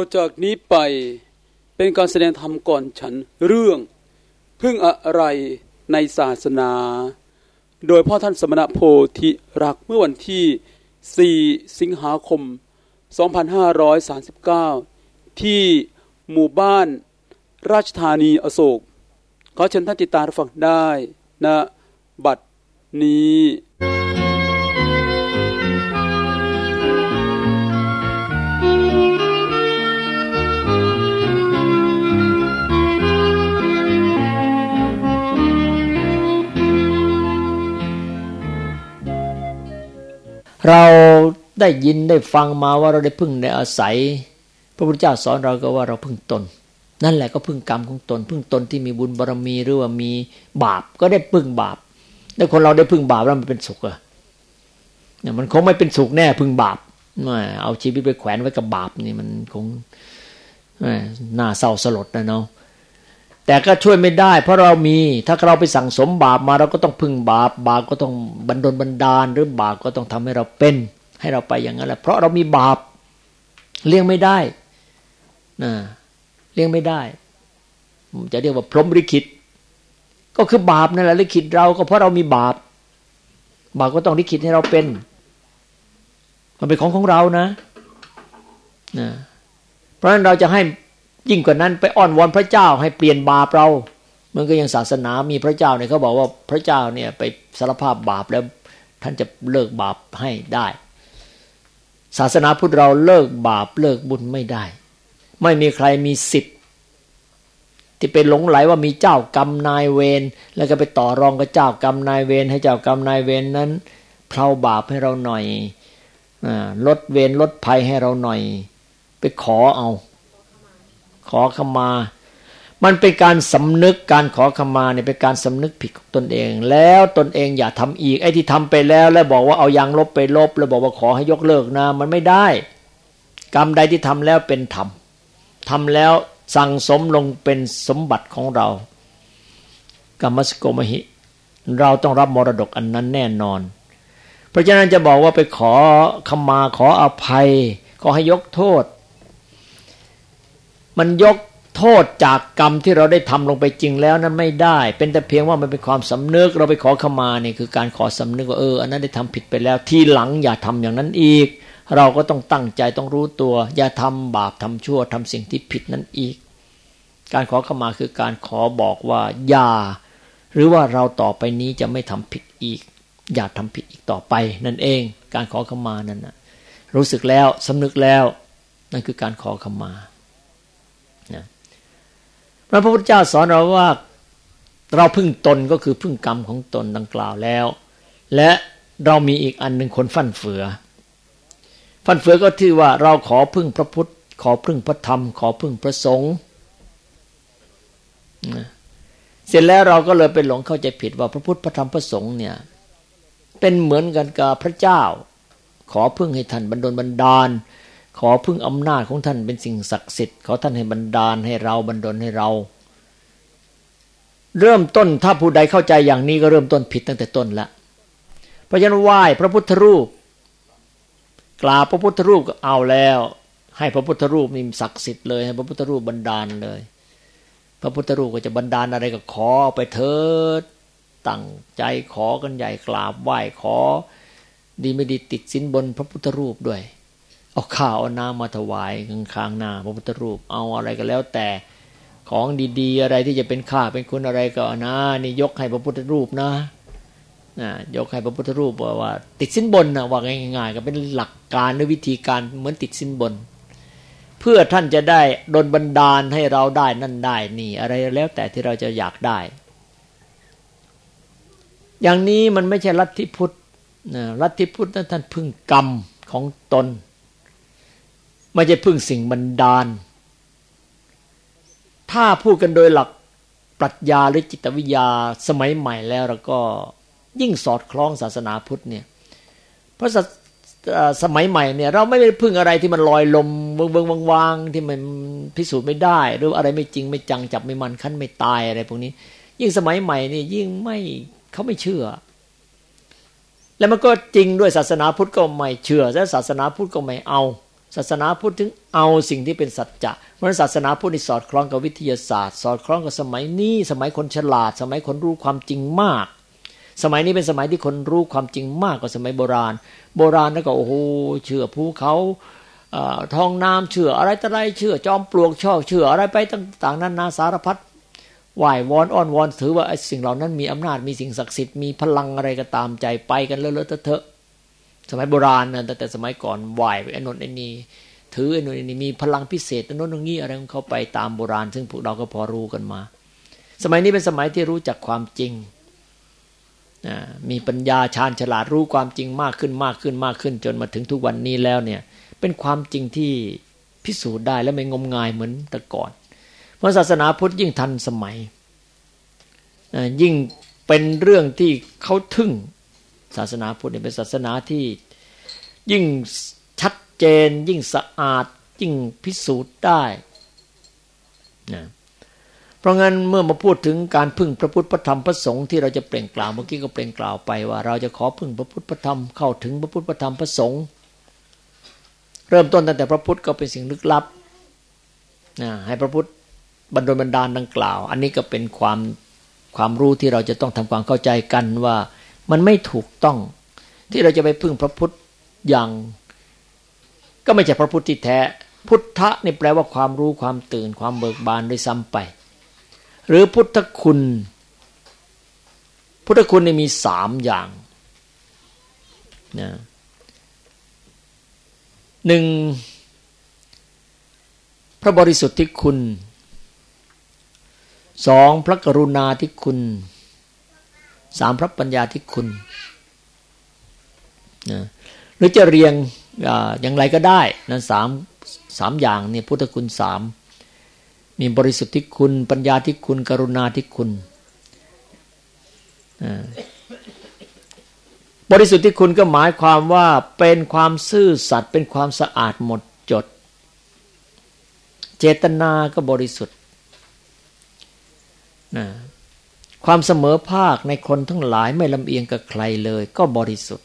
จากนี้ไปเป็นการแสดงธรรมก่อนฉันเรื่องพึ่งอะไรในศาสนาโดยพ่อท่านสมณโพธิรักษ์เมื่อวันที่4สิงหาคม2539ที่หมู่บ้านราชธานีอโศกขอเชิญท่านติดตามรับฟังได้ณบัดนี้เราได้ยินได้ฟังมาว่าเราได้พึ่งได้อาศัยพระพุทธเจ้าสอนเราก็ว่าเราพึ่งตนนั่นแหละก็พึ่งกรรมของตนพึ่งตนที่มีบุญบารมีหรือว่ามีบาปก็ได้พึ่งบาปแล้วคนเราได้พึ่งบาปแล้วมันเป็นสุขอ่ะเนี่ยมันคงไม่เป็นสุขแน่พึ่งบาปเอาชีวิตไปแขวนไว้กับบาปนี่มันคงน่าเศร้าสลดนะเนาะแต่ก็ช่วยไม่ได้เพราะเรามีถ้าเราไปสั่งสมบาปมาเราก็ต้องพึ่งบาปบาปก็ต้องบันดลบันดาลหรือบาปก็ต้องทำให้เราเป็นให้เราไปอย่างนั้นแหละเพราะเรามีบาปเลี่ยงไม่ได้นะเลี่ยงไม่ได้จะเรียกว่าพรหมลิขิตก็คือบาปนั่นแหละลิขิตเราก็เพราะเรามีบาปบาปก็ต้องลิขิตให้เราเป็นมันเป็นของเรานะเพราะฉะนั้นเราจะให้ยิ่งกว่านั้นไปอ้อนวอนพระเจ้าให้เปลี่ยนบาปเรามันก็ยังศาสนามีพระเจ้าเนี่ยเขาบอกว่าพระเจ้าเนี่ยไปสารภาพบาปแล้วท่านจะเลิกบาปให้ได้ศาสนาพุทธเราเลิกบาปเลิกบุญไม่ได้ไม่มีใครมีสิทธิ์ที่ไปหลงไหลว่ามีเจ้ากรรมนายเวรแล้วก็ไปต่อรองกับเจ้ากรรมนายเวรให้เจ้ากรรมนายเวรนั้นเพลาบาปให้เราหน่อยลดเวรลดภัยให้เราหน่อยไปขอขมามันเป็นการสำนึกการขอขมาเนี่ยเป็นการสำนึกผิดของตนเองแล้วตนเองอย่าทำอีกไอ้ที่ทำไปแล้วบอกว่าเอายางลบไปลบแล้วบอกว่าขอให้ยกเลิกนะมันไม่ได้กรรมใดที่ทำแล้วเป็นธรรมทำแล้วสั่งสมลงเป็นสมบัติของเรากรรมสโกมหิเราต้องรับมรดกอันนั้นแน่นอนเพราะฉะนั้นจะบอกว่าไปขอขมาขออภัยขอให้ยกโทษมันยกโทษจากกรรมที่เราได้ทำลงไปจริงแล้วนั้นไม่ได้เป็นแต่เพียงว่ามันเป็นความสำนึกเราไปขอขมานี่คือการขอสำนึกว่าอันนั้นได้ทำผิดไปแล้วทีหลังอย่าทำอย่างนั้นอีกเราก็ต้องตั้งใจต้องรู้ตัวอย่าทำบาปทำชั่วทำสิ่งที่ผิดนั้นอีกการขอขมาคือการขอบอกว่าอย่าหรือว่าเราต่อไปนี้จะไม่ทำผิดอีกอย่าทำผิดอีกต่อไปนั่นเองการขอขมานั่นนะรู้สึกแล้วสำนึกแล้วนั่นคือการขอขมาพระพุทธเจ้าสอนเราว่าเราพึ่งตนก็คือพึ่งกรรมของตนดังกล่าวแล้วและเรามีอีกอันหนึ่งคนฟั่นเฟือก็ที่ว่าเราขอพึ่งพระพุทธขอพึ่งพระธรรมขอพึ่งพระสงฆ์เสร็จแล้วเราก็เลยไปหลงเข้าใจผิดว่าพระพุทธพระธรรมพระสงฆ์เนี่ยเป็นเหมือนกันกับพระเจ้าขอพึ่งให้ท่านบันดลบันดาลขอพึ่งอำนาจของท่านเป็นสิ่งศักดิ์สิทธิ์ขอท่านให้บันดาลให้เราบันดลให้เราเริ่มต้นถ้าผู้ใดเข้าใจอย่างนี้ก็เริ่มต้นผิดตั้งแต่ต้นละเพราะฉะนั้นไหว้พระพุทธรูปกราบพระพุทธรูปก็เอาแล้วให้พระพุทธรูปนี่ศักดิ์สิทธิ์เลยให้พระพุทธรูปบันดาลเลยพระพุทธรูปก็จะบันดาลอะไรก็ขอไปเถิดตั้งใจขอกันใหญ่กราบไหว้ขอดีไม่ดีติดสินบนพระพุทธรูปด้วยเอาข้าวเอาน้ำมาถวายข้างหน้าพระพุทธรูปเอาอะไรก็แล้วแต่ของดีๆอะไรที่จะเป็นข้าเป็นคุณอะไรก็นะนี่ยกให้พระพุทธรูปนะยกให้พระพุทธรูปว่าติดสินบนนะว่าง่ายๆก็เป็นหลักการหรือวิธีการเหมือนติดสินบนเพื่อท่านจะได้ดลบันดาลให้เราได้นั่นได้นี่อะไรแล้วแต่ที่เราจะอยากได้อย่างนี้มันไม่ใช่ลัทธิพุทธลัทธิพุทธนั้นท่านพึ่งกรรมของตนไม่ใช่พึ่งสิ่งบันดาลถ้าพูดกันโดยหลักปรัชญาหรือจิตวิทยาสมัยใหม่แล้วเราก็ยิ่งสอดคล้องศาสนาพุทธเนี่ยเพราะสมัยใหม่เนี่ยเราไม่ได้พึ่งอะไรที่มันลอยลมเบิ่งวางๆที่มันพิสูจน์ไม่ได้หรืออะไรไม่จริงไม่จังจับไม่มันคั้นไม่ตายอะไรพวกนี้ยิ่งสมัยใหม่นี่ยิ่งไม่เขาไม่เชื่อแล้วมันก็จริงด้วยศาสนาพุทธก็ไม่เชื่อและศาสนาพุทธก็ไม่เอาศาสนาพุทธถึงเอาสิ่งที่เป็นสัจจะเพราะศาสนาพุทธนี่สอดคล้องกับวิทยาศาสตร์สอดคล้องกับสมัยนี้สมัยคนฉลาดสมัยคนรู้ความจริงมากสมัยนี้เป็นสมัยที่คนรู้ความจริงมากกว่าสมัยโบราณแล้วก็โอ้โหเชื่อภูเขาทองน้ำเชื่ออะไรต่ออะไรเชื่อจอมปลวกเชื่ออะไรไปต่างๆนานาสารพัดไหว้วอนอ้อนวอนถือว่าไอ้สิ่งเหล่านั้นมีอำนาจมีสิ่งศักดิ์สิทธิ์มีพลังอะไรก็ตามใจไปกันเลอะๆเทอะๆสมัยโบราณนะแต่สมัยก่อนไหว้ไอ้นนไอ้นี่ถือไอ้นนไอ้นี่มีพลังพิเศษโน่นตรงนี้อะไรของเขาไปตามโบราณซึ่งพวกเราก็พอรู้กันมาสมัยนี้เป็นสมัยที่รู้จักความจริงมีปัญญาชาญฉลาดรู้ความจริงมากขึ้นจนมาถึงทุกวันนี้แล้วเนี่ยเป็นความจริงที่พิสูจน์ได้และไม่งมงายเหมือนแต่ก่อนเพราะศาสนาพุทธยิ่งทันสมัยยิ่งเป็นเรื่องที่เขาทึ่งศาสนาพุทธเป็นศาสนาที่ยิ่งชัดเจนยิ่งสะอาดยิ่งพิสูจน์ได้นะเพราะงั้นเมื่อมาพูดถึงการพึ่งพระพุทธพระธรรมพระสงฆ์ที่เราจะเปล่งกล่าวเมื่อกี้ก็เปล่งกล่าวไปว่าเราจะขอพึ่งพระพุทธพระธรรมเข้าถึงพระพุทธพระธรรมพระสงฆ์เริ่มต้นตั้งแต่พระพุทธก็เป็นสิ่งลึกลับให้พระพุทธบันดาลดังกล่าวอันนี้ก็เป็นความรู้ที่เราจะต้องทำความเข้าใจกันว่ามันไม่ถูกต้องที่เราจะไปพึ่งพระพุทธอย่างก็ไม่ใช่พระพุทธที่แท้พุทธะนี่แปลว่าความรู้ความตื่นความเบิกบานด้วยซ้ำไปหรือพุทธคุณนี่มี3อย่างนะ1พระบริสุทธิคุณ2พระกรุณาธิคุณ3พระปัญญาธิคุณนะหรือจะเรียงอย่างไรก็ได้นะ3อย่างเนี่ยพุทธคุณ3มีบริสุทธิคุณปัญญาธิคุณกรุณาธิคุณบริสุทธิคุณก็หมายความว่าเป็นความซื่อสัตย์เป็นความสะอาดหมดจดเจตนาก็บริสุทธิ์ความเสมอภาคในคนทั้งหลายไม่ลำเอียงกับใครเลยก็บริสุทธิ์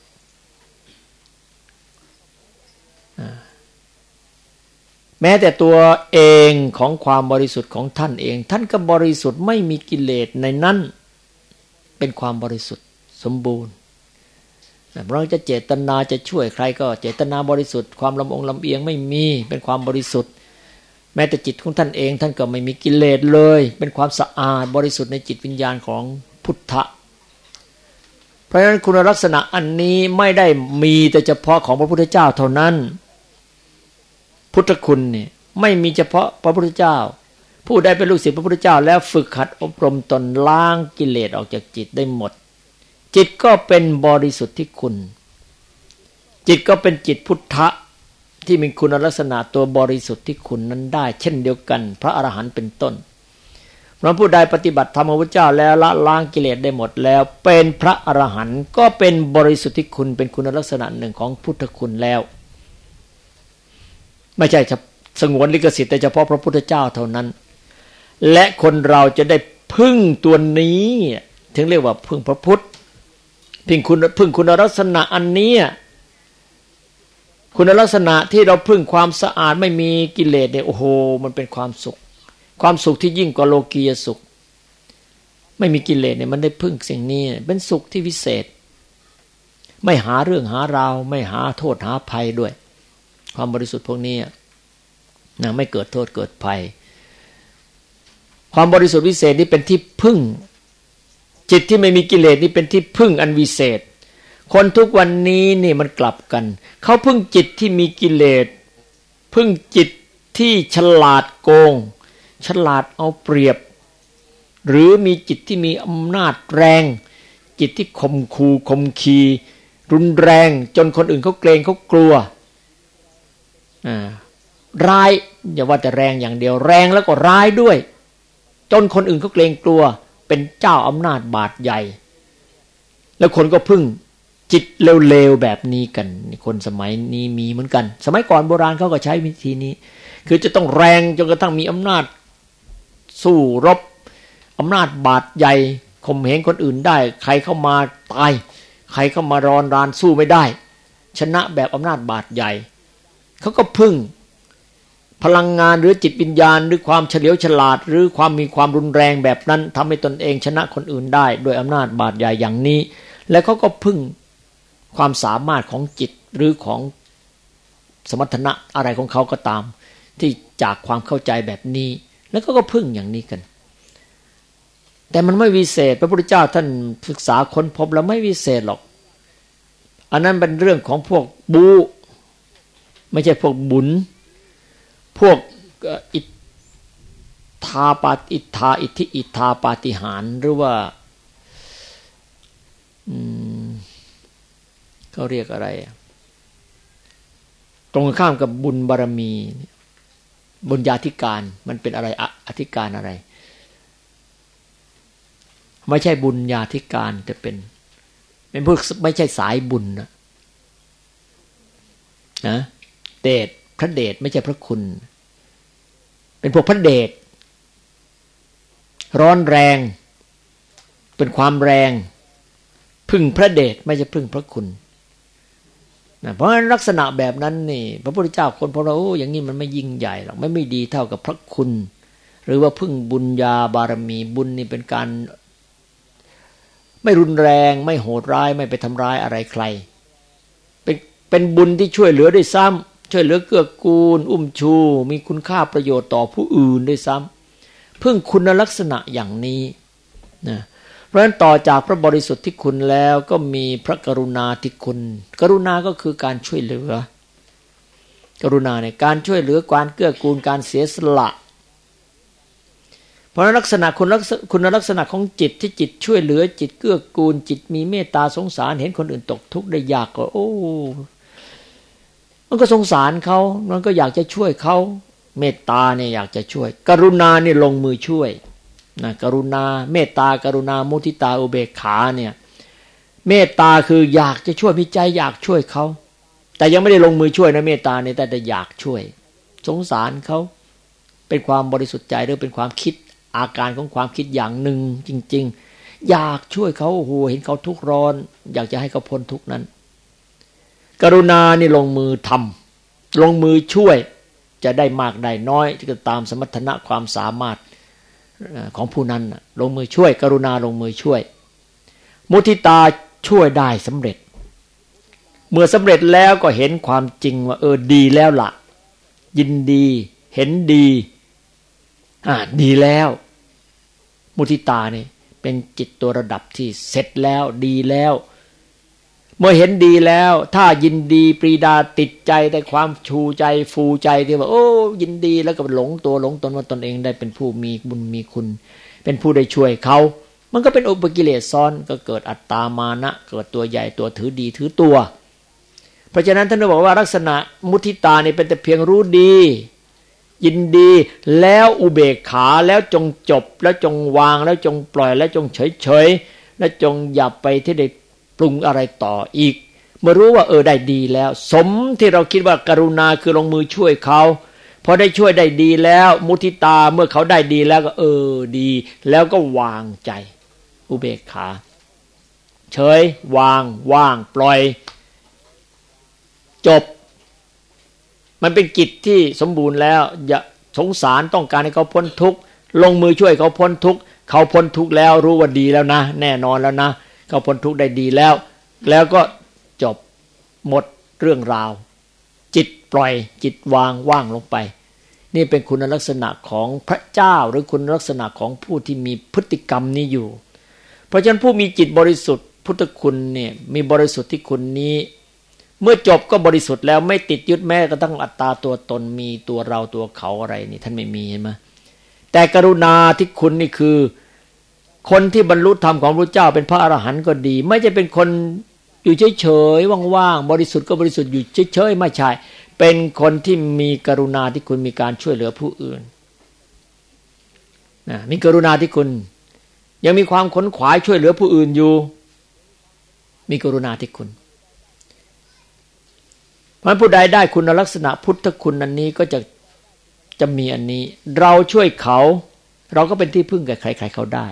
แม้แต่ตัวเองของความบริสุทธิ์ของท่านเองท่านก็บริสุทธิ์ไม่มีกิเลสในนั้นเป็นความบริสุทธิ์สมบูรณ์เราจะเจตนาจะช่วยใครก็เจตนาบริสุทธิ์ความลำเอียงไม่มีเป็นความบริสุทธิ์แม้แต่จิตของท่านเองท่านก็ไม่มีกิเลสเลยเป็นความสะอาดบริสุทธิ์ในจิตวิญญาณของพุทธะเพราะฉะนั้นคุณลักษณะอันนี้ไม่ได้มีแต่เฉพาะของพระพุทธเจ้าเท่านั้นพุทธคุณนี่ไม่มีเฉพาะพระพุทธเจ้าผู้ใดเป็นลูกศิษย์พระพุทธเจ้าแล้วฝึกหัดอบรมตนล้างกิเลสออกจากจิตได้หมดจิตก็เป็นบริสุทธิคุณจิตก็เป็นจิตพุทธะที่มีคุณลักษณะตัวบริสุทธิคุณนั้นได้เช่นเดียวกันพระอรหันต์เป็นต้นเพราะผู้ใดปฏิบัติธรรมของพระเจ้าแล้วละล้างกิเลสได้หมดแล้วเป็นพระอรหันต์ก็เป็นบริสุทธิคุณเป็นคุณลักษณะหนึ่งของพุทธคุณแล้วไม่ใช่สงวนลิขสิทธิ์แต่เฉพาะพระพุทธเจ้าเท่านั้นและคนเราจะได้พึ่งตัวนี้ถึงเรียกว่าพึ่งพระพุทธพึ่งคุณลักษณะอันนี้คุณลักษณะที่เราพึ่งความสะอาดไม่มีกิเลสเนี่ยโอ้โหมันเป็นความสุขที่ยิ่งกว่าโลกียสุขไม่มีกิเลสเนี่ยมันได้พึ่งสิ่งนี้เป็นสุขที่วิเศษไม่หาเรื่องหาราวไม่หาโทษหาภัยด้วยความบริสุทธิ์พวกนี้นะไม่เกิดโทษเกิดภัยความบริสุทธิ์วิเศษนี่เป็นที่พึ่งจิตที่ไม่มีกิเลสนี่เป็นที่พึ่งอันวิเศษคนทุกวันนี้นี่มันกลับกันเขาพึ่งจิตที่มีกิเลสพึ่งจิตที่ฉลาดโกงฉลาดเอาเปรียบหรือมีจิตที่มีอำนาจแรงจิตที่ข่มขู่ข่มขีรุนแรงจนคนอื่นเขาเกรงเขากลัวร้ายอย่าว่าแต่แรงอย่างเดียวแรงแล้วก็ร้ายด้วยจนคนอื่นเขาเกรงกลัวเป็นเจ้าอำนาจบาดใหญ่แล้วคนก็พึ่งจิตเลวๆแบบนี้กันคนสมัยนี้มีเหมือนกันสมัยก่อนโบราณเขาก็ใช้วิธีนี้คือจะต้องแรงจนกระทั่งมีอำนาจสู้รบอำนาจบาดใหญ่ข่มเหงคนอื่นได้ใครเข้ามาตายใครเข้ามารอนรานสู้ไม่ได้ชนะแบบอำนาจบาดใหญ่เขาก็พึ่งพลังงานหรือจิตวิญญาณหรือความเฉลียวฉลาดหรือความมีความรุนแรงแบบนั้นทำให้ตนเองชนะคนอื่นได้โดยอำนาจบาดใหญ่อย่างนี้และเขาก็พึ่งความสามารถของจิตหรือของสมรรถนะอะไรของเขาก็ตามที่จากความเข้าใจแบบนี้แล้วก็พึ่งอย่างนี้กันแต่มันไม่วิเศษพระพุทธเจ้าท่านศึกษาค้นพบแล้วไม่วิเศษหรอกอันนั้นเป็นเรื่องของพวกบูไม่ใช่พวกบุญพวกอิทธาปาอิทธาอิทธิอิทธาปาฏิหาริย์หรือว่าเขาเรียกอะไรตรงข้ามกับบุญบารมีบุญญาธิการมันเป็นอะไรอธิการอะไรไม่ใช่บุญญาธิการแต่เป็นพวกไม่ใช่สายบุญนะเดชพระเดชไม่ใช่พระคุณเป็นพวกพระเดชร้อนแรงเป็นความแรงพึ่งพระเดชไม่ใช่พึ่งพระคุณเพราะฉะนั้นลักษณะแบบนั้นนี่พระพุทธเจ้าคนพวกเราอย่างนี้มันไม่ยิ่งใหญ่หรอกไม่ดีเท่ากับพระคุณหรือว่าพึ่งบุญญาบารมีบุญนี่เป็นการไม่รุนแรงไม่โหดร้ายไม่ไปทำร้ายอะไรใครเป็นบุญที่ช่วยเหลือด้วยซ้ำช่วยเหลือเกื้อกูลอุ้มชูมีคุณค่าประโยชน์ต่อผู้อื่นด้วยซ้ำพึ่งคุณลักษณะอย่างนี้นะเพราะฉะนั้นต่อจากพระบริสุทธิคุณแล้วก็มีพระกรุณาธิคุณกรุณาก็คือการช่วยเหลือกรุณาในการช่วยเหลือการเกื้อกูลการเสียสละเพราะลักษณะคุณลักษณะของจิตที่จิตช่วยเหลือจิตเกื้อกูลจิตมีเมตตาสงสารเห็นคนอื่นตกทุกข์ได้ยากก็มันก็สงสารเขามันก็อยากจะช่วยเขาเมตตาเนี่ยอยากจะช่วยกรุณาเนี่ยลงมือช่วยนะกรุณาเมตตากรุณามุทิตาอุเบกขาเนี่ยเมตตาคืออยากจะช่วยมีใจอยากช่วยเขาแต่ยังไม่ได้ลงมือช่วยนะเมตตาเนี่ยแต่อยากช่วยสงสารเขาเป็นความบริสุทธิ์ใจหรือเป็นความคิดอาการของความคิดอย่างหนึ่งจริงๆอยากช่วยเขาโอ้โหเห็นเขาทุกข์ร้อนอยากจะให้เขาพ้นทุกข์นั้นกรุณานี่ลงมือทำลงมือช่วยจะได้มากได้น้อยก็ตามสมรรถนะความสามารถของผู้นั้นลงมือช่วยกรุณาลงมือช่วยมุทิตาช่วยได้สำเร็จเมื่อสำเร็จแล้วก็เห็นความจริงว่าดีแล้วล่ะยินดีเห็นดีดีแล้วมุทิตานี่เป็นจิตตัวระดับที่เสร็จแล้วดีแล้วเมื่อเห็นดีแล้วถ้ายินดีปรีดาติดใจแต่ความชูใจฟูใจที่ว่ายินดีแล้วก็หลงตัวหลงตนว่าตนเองได้เป็นผู้มีบุญมีคุณเป็นผู้ได้ช่วยเขามันก็เป็นอุปกิเลสซ้อนก็เกิดอัตตามานะเกิดตัวใหญ่ตัวถือดีถือตัวเพราะฉะนั้นท่านบอกว่าลักษณะมุทิตานี่เป็นแต่เพียงรู้ดียินดีแล้วอุเบกขาแล้วจงจบแล้วจงวางแล้วจงปล่อยแล้วจงเฉยๆและจงอย่าไปที่ได้ปรุงอะไรต่ออีกเมื่อรู้ว่าได้ดีแล้วสมที่เราคิดว่ากรุณาคือลงมือช่วยเขาพอได้ช่วยได้ดีแล้วมุทิตาเมื่อเขาได้ดีแล้วก็ดีแล้วก็วางใจอุเบกขาเฉยวางว่างปล่อยจบมันเป็นกิจที่สมบูรณ์แล้วอย่าสงสารต้องการให้เขาพ้นทุกข์ลงมือช่วยเขาพ้นทุกข์เขาพ้นทุกข์แล้วรู้ว่าดีแล้วนะแน่นอนแล้วนะเขาพ้นทุกข์ได้ดีแล้วก็จบหมดเรื่องราวจิตปล่อยจิตวางว่างลงไปนี่เป็นคุณลักษณะของพระเจ้าหรือคุณลักษณะของผู้ที่มีพฤติกรรมนี้อยู่เพราะฉะนั้นผู้มีจิตบริสุทธิ์พุทธคุณเนี่ยมีบริสุทธิ์ที่คุณนี้เมื่อจบก็บริสุทธิ์แล้วไม่ติดยึดแม้กระทั่งอัตตาตัวตนมีตัวเราตัวเขาอะไรนี่ท่านไม่มีเห็นไหมแต่กรุณาที่คุณนี่คือคนที่บรรลุธรรมของพระเจ้าเป็นพระอรหันต์ก็ดีไม่ใช่เป็นคนอยู่เฉยๆว่างๆบริสุทธิ์ก็บริสุทธิ์อยู่เฉยๆไม่ใช่เป็นคนที่มีกรุณาที่คุณมีการช่วยเหลือผู้อื่นมีกรุณาที่คุณยังมีความขนขวายช่วยเหลือผู้อื่นอยู่มีกรุณาที่คุณเพราะผู้ใดได้คุณลักษณะพุทธคุณอันนี้ก็จะมีอันนี้เราช่วยเขาเราก็เป็นที่พึ่งแก่ใครๆเขาได้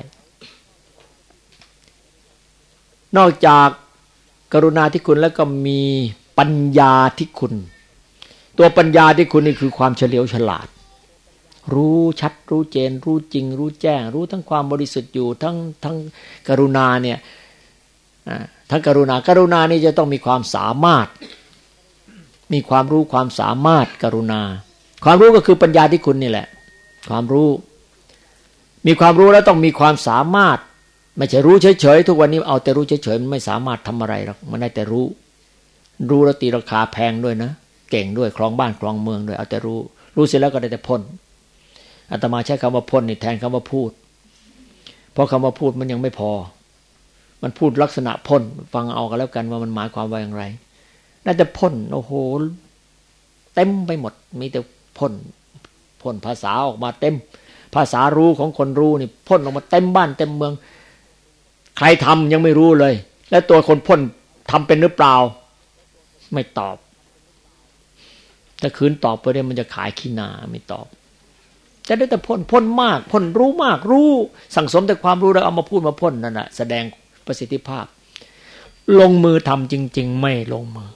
นอกจากกรุณาธิคุณแล้วก็มีปัญญาธิคุณตัวปัญญาที่คุณนี่คือความเฉลียวฉลาดรู้ชัดรู้เจนรู้จริงรู้แจ้งรู้ทั้งความบริสุทธิ์อยู่ทั้งกรุณาเนี่ยทั้งกรุณานี่จะต้องมีความสามารถมีความรู้ความสามารถกรุณาความรู้ก็คือปัญญาที่คุณนี่แหละความรู้มีความรู้แล้วต้องมีความสามารถไม่ใช่รู้เฉยๆทุกวันนี้เอาแต่รู้เฉยๆมันไม่สามารถทำอะไรหรอกมันได้แต่รู้แล้วตีราคาแพงด้วยนะเก่งด้วยครองบ้านครองเมืองด้วยเอาแต่รู้เสร็จแล้วก็ได้แต่พ่นอาตมาใช้คำว่าพ่นนี่แทนคำว่าพูดเพราะคำว่าพูดมันยังไม่พอมันพูดลักษณะพ่นฟังเอากันแล้วกันว่ามันหมายความว่าอย่างไรน่าจะพ่นโอ้โหเต็มไปหมดมีแต่พ่นภาษาออกมาเต็มภาษารู้ของคนรู้นี่พ่นออกมาเต็มบ้านเต็มเมืองใครทำยังไม่รู้เลยแล้วตัวคนพ่นทำเป็นหรือเปล่าไม่ตอบถ้าคืนตอบไปเนี่ยมันจะขายขี้หน้าไม่ตอบจะได้แต่พ่นมากพ่นรู้มากรู้สั่งสมแต่ความรู้แล้วเอามาพูดมาพ่นนั่นแหะแสดงประสิทธิภาพลงมือทำจริงๆไม่ลงมือ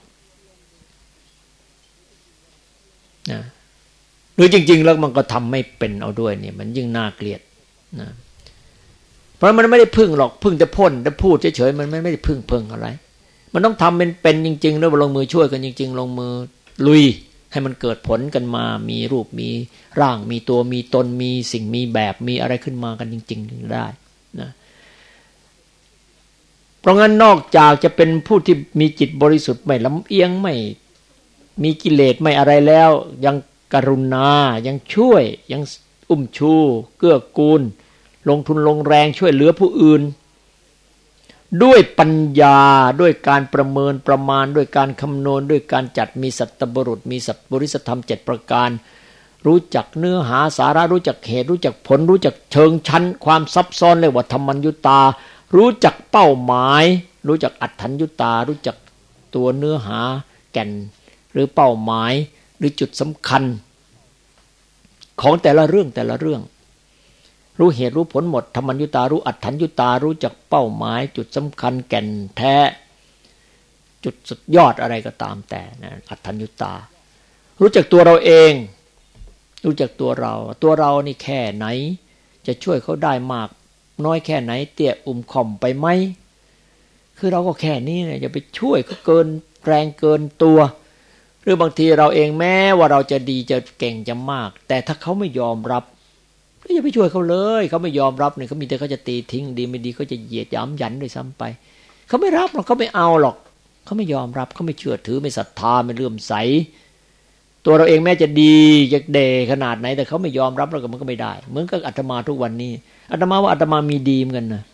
นะหรือจริงๆแล้วมันก็ทำไม่เป็นเอาด้วยเนี่ยมันยิ่งน่าเกลียดนะเพราะมันไม่ได้พึ่งหรอกพึ่งแต่พ่นแต่พูดเฉยๆมันไม่ได้พึ่งอะไรมันต้องทำเป็นจริงๆแล้วลงมือช่วยกันจริงๆลงมือลุยให้มันเกิดผลกันมามีรูปมีร่างมีตัวมีตนมีสิ่งมีแบบมีอะไรขึ้นมากันจริงๆได้นะเพราะงั้นนอกจากจะเป็นผู้ที่มีจิตบริสุทธิ์ไม่ลำเอียงไม่มีกิเลสไม่อะไรแล้วยังกรุณายังช่วยยังอุ้มชูเกื้อกูลลงทุนลงแรงช่วยเหลือผู้อื่นด้วยปัญญาด้วยการประเมินประมาณด้วยการคำนวณด้วยการจัดมีสัตตบุรุษมีสัตบริสธรรม7ประการรู้จักเนื้อหาสาระรู้จักเหตุรู้จักผลรู้จักเชิงชั้นความซับซ้อนเรียกว่าธรรมัญญุตารู้จักเป้าหมายรู้จักอัตถัญญุตารู้จักตัวเนื้อหาแก่นหรือเป้าหมายหรือจุดสำคัญของแต่ละเรื่องรู้เหตุรู้ผลหมดธรรมัญญุตารู้อัตถัญญุตารู้จักเป้าหมายจุดสำคัญแก่นแท้จุดสุดยอดอะไรก็ตามแต่นะอัตถัญญุตารู้จักตัวเราเองรู้จักตัวเรานี่แค่ไหนจะช่วยเขาได้มากน้อยแค่ไหนเตี้ยข่อมไปไหมคือเราก็แค่นี้เนี่ยอย่าไปช่วยเขาเกินแรงเกินตัวหรือบางทีเราเองแม้ว่าเราจะดีจะเก่งจะมากแต่ถ้าเขาไม่ยอมรับก็อย่าไปช่วยเขาเลยเขาไม่ยอมรับเนี่ยเขามีแต่เขาจะตีทิ้งดีไม่ดีเขาจะเหยียดหยามหยันด้วยซ้ำไปเขาไม่รับหรอกเขาไม่เอาหรอกเขาไม่ยอมรับเขาไม่เชื่อถือไม่ศรัทธาไม่เลื่อมใสตัวเราเองแม้จะดีจะเด่ขนาดไหนแต่เขาไม่ยอมรับแล้วก็มันก็ไม่ได้เหมือนกับอาตมาทุกวันนี้อาตมาว่าอาตมามีดีเหมือนกันนะ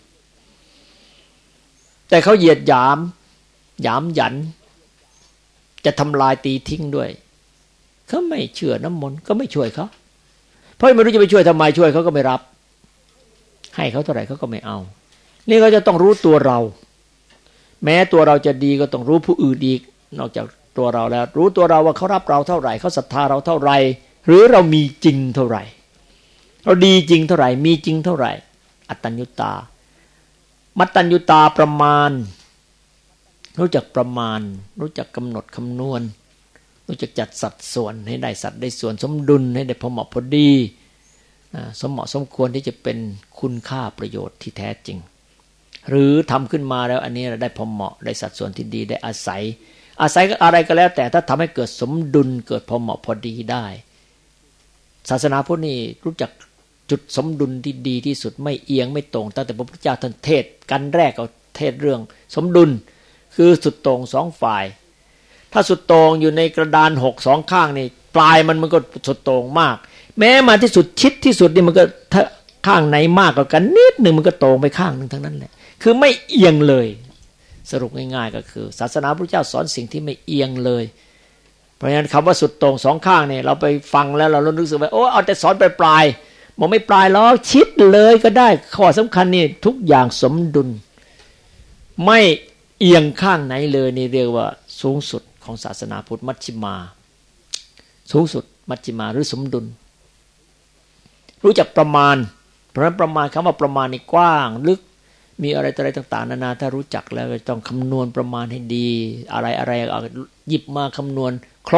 แต่เขาเหยียดหยามหยันจะทำลายตีทิ้งด้วยเขาไม่เชื่อน้ำมนต์ก็ไม่ช่วยเขาเพราะไม่รู้จะไปช่วยทำไมช่วยเขาก็ไม่รับให้เขาเท่าไหร่เขาก็ไม่เอานี่เขาจะต้องรู้ตัวเราแม้ตัวเราจะดีก็ต้องรู้ผู้อื่นอีกนอกจากตัวเราแล้วรู้ตัวเราว่าเขารับเราเท่าไหร่เขาศรัทธาเราเท่าไหร่หรือเรามีจริงเท่าไหร่เราดีจริงเท่าไหร่มีจริงเท่าไหร่อัตตัญญุตามัตตัญญุตาประมาณรู้จักประมาณรู้จักกำหนดคำนวณรู้จักจัดสัดส่วนให้ได้สัดได้ส่วนสมดุลให้ได้พอเหมาะพอดีสมเหมาะสมควรที่จะเป็นคุณค่าประโยชน์ที่แท้จริงหรือทำขึ้นมาแล้วอันนี้ได้พอเหมาะได้สัดส่วนที่ดีได้อาศัยอะไรก็แล้วแต่ถ้าทำให้เกิดสมดุลเกิดพอเหมาะพอดีได้ศาสนาพุทธนี่รู้จักจุดสมดุลที่ดีที่สุดไม่เอียงไม่ตรงตั้งแต่พระพุทธเจ้าท่านเทศกันแรกเอาเทศเรื่องสมดุลคือสุดตรงสองฝ่ายถ้าสุดตรงอยู่ในกระดาน6 2ข้างนี่ปลายมันก็สุดตรงมากแม้มาที่สุดชิดที่สุดนี่มันก็ถ้าข้างไหนมากกว่ากันนิดนึงมันก็ตรงไปข้างนึงทั้งนั้นแหละคือไม่เอียงเลยสรุปง่ายๆก็คือศาสนาพระเจ้าสอนสิ่งที่ไม่เอียงเลยเพราะฉะนั้นคำว่าสุดตรง2ข้างเนี่ยเราไปฟังแล้วเรารู้สึกว่าโอ้เอาแต่สอนปลายๆมันไม่ปลายหรอกชิดเลยก็ได้ข้อสำคัญนี่ทุกอย่างสมดุลไม่เอียงข้างไหนเลยนี่เรียกว่าสูงสุดของศาสนาพุทธมัชฌิมาสูงสุดมัชฌิมาหรือสมดุลรู้จักประมาณเพราะฉะนั้นประมาณคำว่าประมาณนี่กว้างลึกมีอะไรต่างๆนานาถ้ารู้จักแล้วต้องคำนวณประมาณให้ดีอะไรหยิบมาคำนวณครบ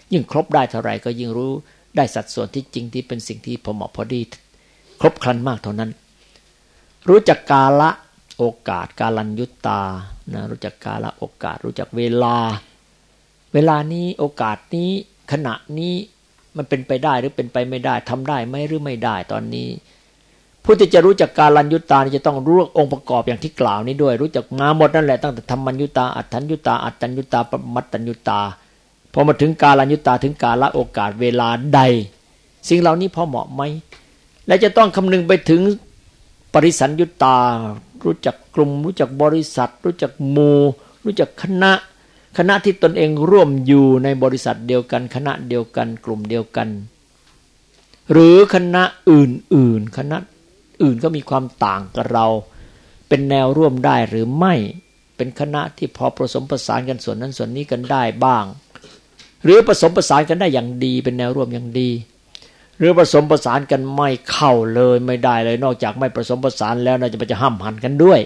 ยิ่งครบได้เท่าไหร่ก็ยิ่งรู้ได้สัดส่วนที่จริงที่เป็นสิ่งที่พอเหมาะพอดีครบครันมากเท่านั้นรู้จักกาละโอกาสกาลัญยุตตานะรู้จักกาละโอกาสรู้จักเวลานี้โอกาสนี้ขณะนี้มันเป็นไปได้หรือเป็นไปไม่ได้ทำได้ไหมหรือไม่ได้ตอนนี้ผู้ที่จะรู้จักกาลัญยุตตาจะต้องรู้องค์ประกอบอย่างที่กล่าวนี้ด้วยรู้จักมาหมดนั่นแหละตั้งแต่ธรรมัญยุตตาอัฏฐัญยุตตาอัตตัญยุตตาปรมัตตัญยุตตาพอมาถึงกาลัญยุตตาถึงกาละโอกาสเวลาใดสิ่งเหล่านี้พอเหมาะไหมและจะต้องคำนึงไปถึงปริสัญยุตตารู้จักกลุ่มรู้จักบริษัทรู้จักหมู่รู้จักคณะที่ตนเองร่วมอยู่ในบริษัทเดียวกันคณะเดียวกันกลุ่มเดียวกันหรือคณะอื่นคณะอื่นก็มีความต่างกับเราเป็นแนวร่วมได้หรือไม่เป็นคณะที่พอผสมผสานกันส่วนนั้นส่วนนี้กันได้บ้างหรือผสมผสานกันได้อย่างดีเป็นแนวร่วมอย่างดีหรือผสมผสานกันไม่เข้าเลยไม่ได้เลยนอกจากไม่ผสมผสานแล้วน่าจะห้ามหันกันด้วย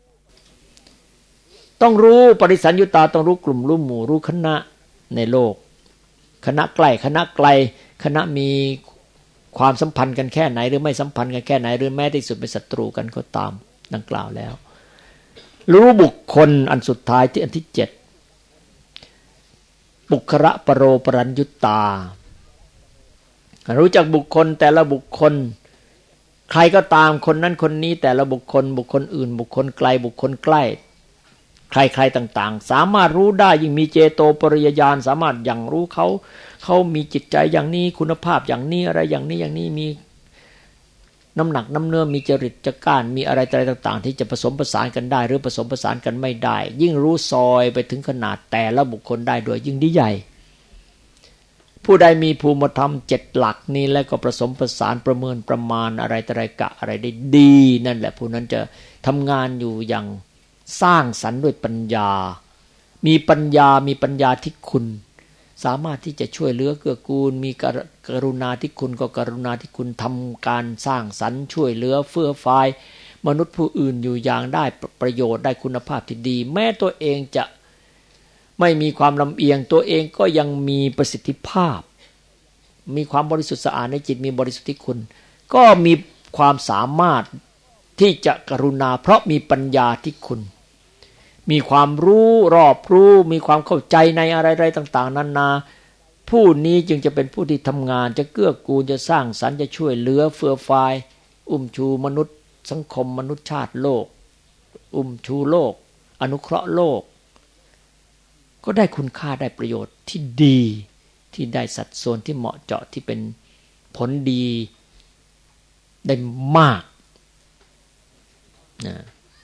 ต้องรู้ปริสัญยุตตาต้องรู้กลุ่มรู้หมู่รู้คณะในโลกคณะใกล้คณะไกลคณะมีความสัมพันธ์กันแค่ไหนหรือไม่สัมพันธ์กันแค่ไหนหรือแม้ที่สุดเป็นศัตรูกันก็ตามดังกล่าวแล้วรู้บุคคลอันสุดท้ายที่อันที่7ปุคระปโรปรัญยุตตารู้จักบุคคลแต่ละบุคคลใครก็ตามคนนั้นคนนี้แต่ละบุคคลอื่นบุคคลไกลบุคคลใกล้ใครๆต่างๆสามารถรู้ได้ยิ่งมีเจโตปริยญาณสามารถอย่างรู้เขามีจิตใจอย่างนี้คุณภาพอย่างนี้อะไรอย่างนี้มีน้ำหนักน้ำเนื้อมีจริตจักร้านมีอะไรต่างๆที่จะผสมผสานกันได้หรือผสมผสานกันไม่ได้ยิ่งรู้ซอยไปถึงขนาดแต่ละบุคคลได้โดยยิ่งดีใหญ่ผู้ใดมีภูมิธรรม7หลักนี้แล้วก็ผสมผสานประเมินประมาณอะไรต่ออะไรกะอะไรได้ดีนั่นแหละผู้นั้นจะทำงานอยู่อย่างสร้างสรรค์ด้วยปัญญามีปัญญาที่คุณสามารถที่จะช่วยเหลือเกื้อกูลมีกรุณาที่คุณก็กรุณาที่คุณทำการสร้างสรรค์ช่วยเหลือเฟื้อฟายมนุษย์ผู้อื่นอยู่อย่างได้ประโยชน์ได้คุณภาพที่ดีแม้ตัวเองจะไม่มีความลำเอียงตัวเองก็ยังมีประสิทธิภาพมีความบริสุทธิ์สะอาดในจิตมีบริสุทธิคุณก็มีความสามารถที่จะกรุณาเพราะมีปัญญาที่คุณมีความรู้รอบรู้มีความเข้าใจในอะไรๆต่างๆนานาผู้นี้จึงจะเป็นผู้ที่ทำงานจะเกื้อกูลจะสร้างสรรค์จะช่วยเหลือเฟื้อฟายชูมนุษย์สังคมมนุษยชาติโลกชูโลกอนุเคราะห์โลกก็ได้คุณค่าได้ประโยชน์ที่ดีที่ได้สัดส่วนที่เหมาะเจาะที่เป็นผลดีได้มากนะ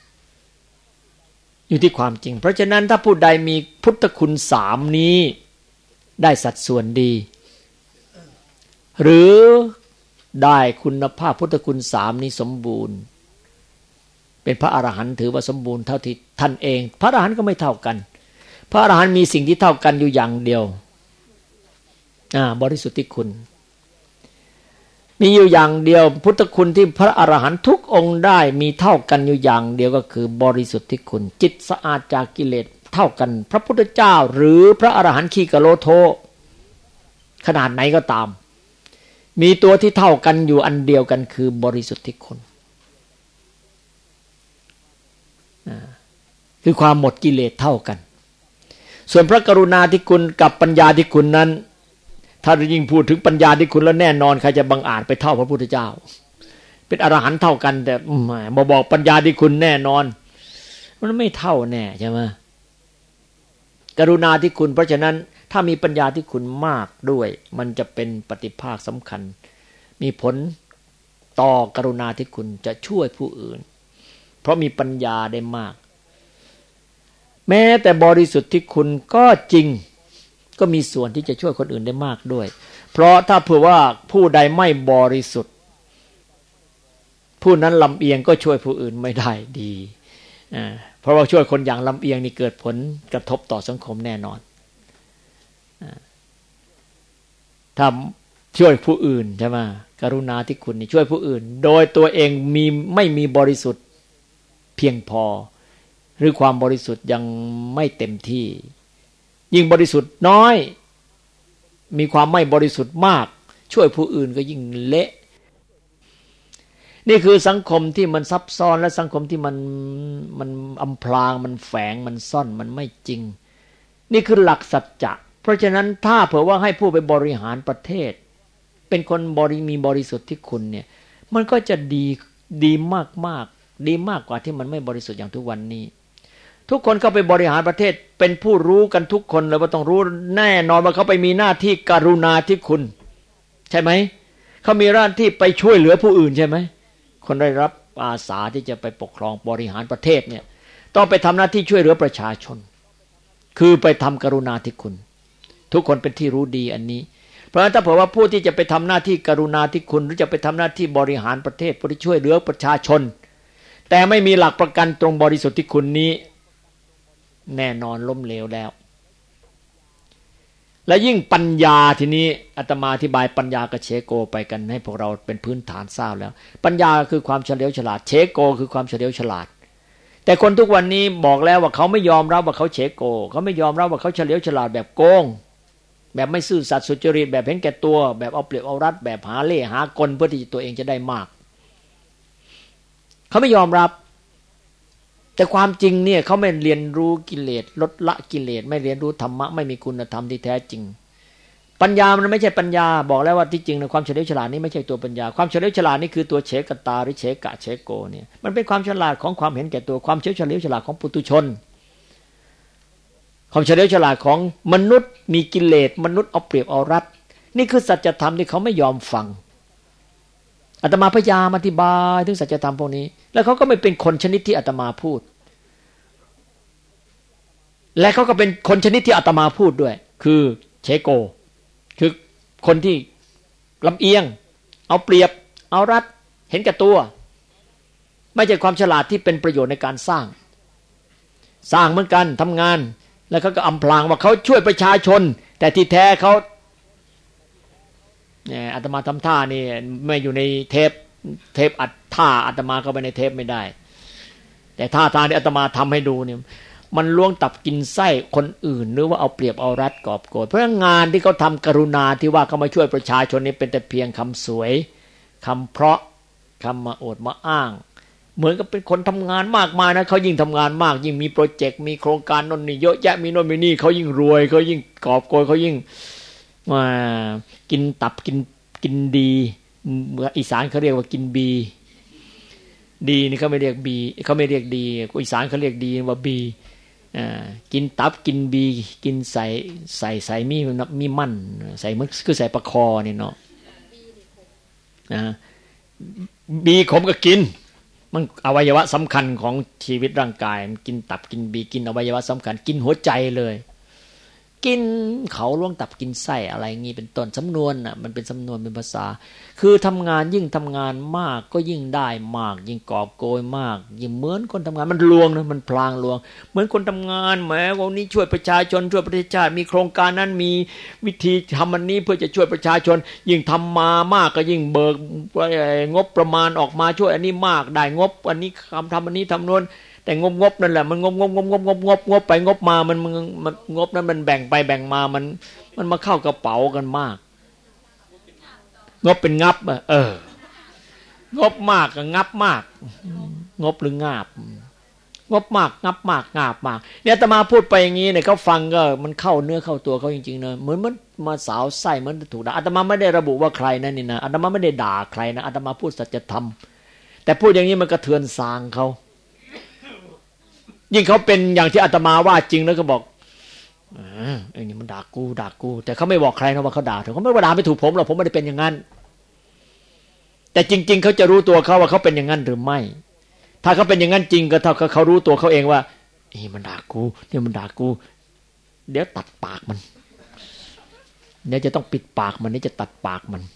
อยู่ที่ความจริงเพราะฉะนั้นถ้าผู้ใดมีพุทธคุณ3นี้ได้สัดส่วนดีหรือได้คุณภาพพุทธคุณ3นี้สมบูรณ์เป็นพระอรหันต์ถือว่าสมบูรณ์เท่าที่ท่านเองพระอรหันต์ก็ไม่เท่ากันพระอรหันต์มีสิ่งที่เท่ากันอยู่อย่างเดียวบริสุทธิคุณมีอยู่อย่างเดียวพุทธคุณที่พระอรหันต์ทุกองค์ได้มีเท่ากันอยู่อย่างเดียวก็คือบริสุทธิคุณจิตสะอาดจากกิเลสเท่ากันพระพุทธเจ้าหรือพระอรหันต์ขีกโลโทขนาดไหนก็ตามมีตัวที่เท่ากันอยู่อันเดียวกันคือบริสุทธิคุณคือความหมดกิเลสเท่ากันส่วนพระกรุณาธิคุณกับปัญญาธิคุณนั้นถ้ายิ่งพูดถึงปัญญาธิคุณแล้วแน่นอนใครจะบังอาจไปเท่าพระพุทธเจ้าเป็นอรหันต์เท่ากันแต่มาบอกปัญญาธิคุณแน่นอนมันไม่เท่าแน่ใช่ไหมกรุณาธิคุณเพราะฉะนั้นถ้ามีปัญญาธิคุณมากด้วยมันจะเป็นปฏิภาคสำคัญมีผลต่อกรุณาธิคุณจะช่วยผู้อื่นเพราะมีปัญญาได้มากแม้แต่บริสุทธิคุณก็จริงก็มีส่วนที่จะช่วยคนอื่นได้มากด้วยเพราะถ้าเผื่อว่าผู้ใดไม่บริสุทธิ์ผู้นั้นลำเอียงก็ช่วยผู้อื่นไม่ได้ดีเพราะว่าช่วยคนอย่างลำเอียงนี่เกิดผลกระทบต่อสังคมแน่นอนถ้าช่วยผู้อื่นใช่ไหมกรุณาธิคุณนี่ช่วยผู้อื่นโดยตัวเองไม่มีบริสุทธิ์เพียงพอหรือความบริสุทธิ์ยังไม่เต็มที่ยิ่งบริสุทธิ์น้อยมีความไม่บริสุทธิ์มากช่วยผู้อื่นก็ยิ่งเละนี่คือสังคมที่มันซับซ้อนและสังคมที่มันอำพรางมันแฝงมันซ่อนมันไม่จริงนี่คือหลักสัจจะเพราะฉะนั้นถ้าเผื่อว่าให้ผู้ไปบริหารประเทศเป็นคนมีบริสุทธิ์ที่คุณเนี่ยมันก็จะดีมากดีมากกว่าที่มันไม่บริสุทธิ์อย่างทุกวันนี้ทุกคนเข้าไปบริหารประเทศเป็นผู้รู้กันทุกคนเลยว่าต้องรู้แน่นอนว่าเขาไปมีหน้าที่กรุณาธิคุณใช่ไหมเขามีหน้าที่ไปช่วยเหลือผู้อื่นใช่ไหมคนได้รับอาสาที่จะไปปกครองบริหารประเทศเนี่ยต้องไปทำหน้าที่ช่วยเหลือประชาชนคือไปทำกรุณาธิคุณทุกคนเป็นที่รู้ดีอันนี้เพราะฉะนั้นถ้าเผื่อว่าผู้ที่จะไปทำหน้าที่กรุณาธิคุณหรือจะไปทำหน้าที่บริหารประเทศผู้ที่ช่วยเหลือประชาชนแต่ไม่มีหลักประกันตรงบริสุทธิ์ที่คุณนี้แน่นอนล้มเหลวแล้วและยิ่งปัญญาทีนี้อาตมาอธิบายปัญญากับเชโกไปกันให้พวกเราเป็นพื้นฐานทราบแล้วปัญญาคือความเฉลียวฉลาดเชโกคือความเฉลียวฉลาดแต่คนทุกวันนี้บอกแล้วว่าเขาไม่ยอมรับว่าเขาเชโกเขาไม่ยอมรับว่าเขาเฉลียวฉลาดแบบโกงแบบไม่ซื่อสัตย์สุจริตแบบเห็นแก่ตัวแบบเอาเปรียบเอารัดแบบหาเล่ห์หากลเพื่อที่ตัวเองจะได้มากเขาไม่ยอมรับแต่ความจริงเนี่ยเขาไม่เรียนรู้กิเลสลดละกิเลสไม่เรียนรู้ธรรมะไม่มีคุณธรรมที่แท้จริงปัญญามันไม่ใช่ปัญญาบอกแล้วว่าที่จริงนะความเฉลียวฉลาดนี่ไม่ใช่ตัวปัญญาความเฉลียวฉลาดนี่คือตัวเฉกตาหรือเฉกะเฉโกเนี่ยมันเป็นความฉลาดของความเห็นแก่ตัวความเฉลียวฉลาดของปุถุชนความเฉลียวฉลาดของมนุษย์มีกิเลสมนุษย์เอาเปรียบเอารัดนี่คือสัจธรรมที่เขาไม่ยอมฟังอาตมาพยายามอธิบายถึงสัจธรรมพวกนี้แล้วเขาก็ไม่เป็นคนชนิดที่อาตมาพูดและเขาก็เป็นคนชนิดที่อาตมาพูดด้วยคือเชโกคือคนที่ลำเอียงเอาเปรียบเอารัดเห็นแก่ตัวไม่ใช่ความฉลาดที่เป็นประโยชน์ในการสร้างเหมือนกันทำงานแล้วเขาก็อำพรางว่าเขาช่วยประชาชนแต่ที่แท้เขาเนี่ยอาตมาทำท่านี่ไม่อยู่ในเทปอัดท่าอาตมาเข้าไปในเทปไม่ได้แต่ท่าทางที่อาตมาทำให้ดูเนี่ยมันล้วงตับกินไส้คนอื่นหรือว่าเอาเปรียบเอารัดกอบโกยเพราะงานที่เขาทำกรุณาที่ว่าเขามาช่วยประชาชนนี่เป็นแต่เพียงคำสวยคำเพราะคำมาอวดมาอ้างเหมือนกับเป็นคนทำงานมากมายนะเขายิ่งทำงานมากยิ่งมีโปรเจกต์มีโครงการโน่นนี่เยอะแยะมีโน่นมีนี่เขายิ่งรวยเขายิ่งกอบโกยเขายิ่งมากินตับกินดีอีสานเขาเรียกว่ากินบีดีนี่เขาไม่เรียกบีเขาไม่เรียกดีอีสานเขาเรียกดีว่าบีกินตับกินบีกินใส่มีมั่นใส่มันคือใส่ประคอนี่เนาะบีขมก็กินมันอวัยวะสำคัญของชีวิตร่างกายมันกินตับกินบีกินอวัยวะสำคัญกินหัวใจเลยกินเขาล่วงตับกินไส้อะไรงี้เป็นต้นสำนวนน่ะมันเป็นสำนวนเป็นภาษาคือทำงานยิ่งทำงานมากก็ยิ่งได้มากยิ่งกอบโกยมากยิ่งเหมือนคนทำงานมันลวงนะมันพลางลวงเหมือนคนทำงานแหมวันนี้ช่วยประชาชนช่วยประเทศชาติมีโครงการนั้นมีวิธีทำอันนี้เพื่อจะช่วยประชาชนยิ่งทำมามากก็ยิ่งเบิกงบประมาณออกมาช่วยอันนี้มากได้งบอันนี้ทำอันนี้ทำโน้นแต่งบนั่นแหละมันงบไปงบมามันงบนั้นมันแบ่งไปแบ่งมามันมาเข้ากระเป๋ากันมากงบเป็นงับงบมากกับงับมากงบหรืองาบงบมากงับมากงาบมากเนี่ยอาตมาพูดไปอย่างนี้เนี่ยเขาฟังก็มันเข้าเนื้อเข้าตัวเขาจริงๆนะเหมือนมาสาวไส้เหมือนถูกด่าอาตมาไม่ได้ระบุว่าใครนั่นนี่นะอาตมาไม่ได้ด่าใครนะอาตมาพูดสัจธรรมแต่พูดอย่างนี้มันกระเทือนซางเขายิ่งเขาเป็นอย่างที่อาตมาว่าจริงแล้วก็บอกไอ้นี่มันด่ากูแต่เขาไม่บอกใครนะว่าเขาด่าเขาไม่ว่าด่าไม่ถูกผมหรอกผมไม่ได้เป็นอย่างนั้นแต่จริงๆเขาจะรู้ตัวเขาว่าเขาเป็นอย่างนั้นหรือไม่ถ้าเขาเป็นอย่างนั้นจริงก็เท่ากับเขารู้ตัวเขาเองว่ามันด่ากูเนี่ยมันด่ากูเดี๋ยวตัดปากมันเดี๋ยวจะต้องปิดปากมันนี่จะตัดปากมัน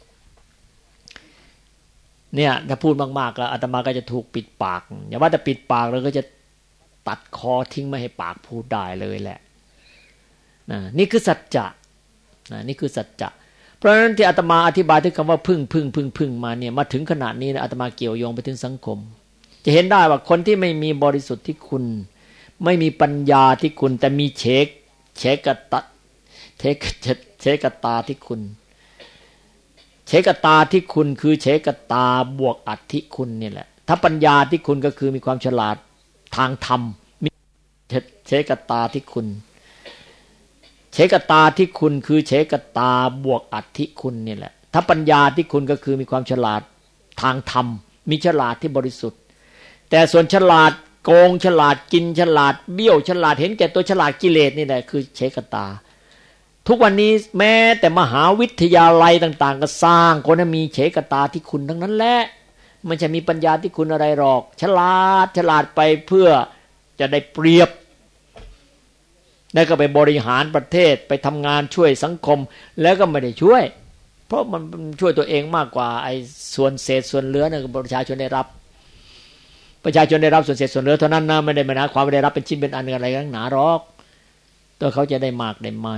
เนี่ยถ้าพูดมากๆก็อาตมาก็จะถูกปิดปากอย่าว่าแต่ปิดปากแล้วก็จะตัดคอทิ้งไม่ให้ปากพูดได้เลยแหละนี่คือสัจจะนี่คือสัจจะเพราะฉะนั้นที่อาตมาอธิบายถึงคำว่าพึ่งมาเนี่ยมาถึงขนาดนี้นะอาตมาเกี่ยวโยงไปถึงสังคมจะเห็นได้ว่าคนที่ไม่มีบริสุทธิ์ที่คุณไม่มีปัญญาที่คุณแต่มีเฉกตะเฉกตาที่คุณเฉกตาที่คุณคือเฉกตาบวกอัตถิคุณนี่แหละถ้าปัญญาที่คุณก็คือมีความฉลาดทางธรรมเฉกตาที่คุณเฉกตาที่คุณคือเฉกตาบวกอัตถิคุณนี่แหละถ้าปัญญาที่คุณก็คือมีความฉลาดทางธรรมมีฉลาดที่บริสุทธิ์แต่ส่วนฉลาดโกงฉลาดกินฉลาดเบี้ยวฉลาดเห็นแก่ตัวฉลาดกิเลสนี่แหละคือเฉกตาทุกวันนี้แม้แต่มหาวิทยาลัยต่างๆก็สร้างคนให้มีเฉกตาที่คุณทั้งนั้นแหละมันจะมีปัญญาที่คุณอะไรหรอกฉลาดไปเพื่อจะได้เปรียบแล้วก็ไปบริหารประเทศไปทำงานช่วยสังคมแล้วก็ไม่ได้ช่วยเพราะมันช่วยตัวเองมากกว่าไอ้ส่วนเศษส่วนเหลือเนี่ยประชาชนได้รับประชาชนได้รับส่วนเศษส่วนเหลือเท่านั้นนะไม่ได้หมายนะความไม่ได้รับเป็นชิ้นเป็นอันอะไรทั้งหนาหรอกตัวเขาจะได้มากได้ไม่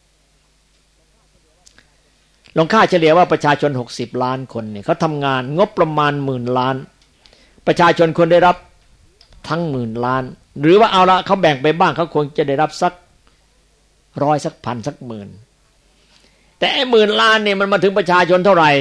ลองค่าเฉลี่ยว่าประชาชน60ล้านคนเนี่ยเขาทำงานงบประมาณ10,000 ล้านประชาชนควรได้รับทั้ง10,000 ล้านหรือว่าเอาละเขาแบ่งไปบ้างเขาควรจะได้รับสัก100สักพันสักหมื่นแต่ไอ้10,000 ล้านเนี่ยมันมาถึงประชาชนเท่าไหร่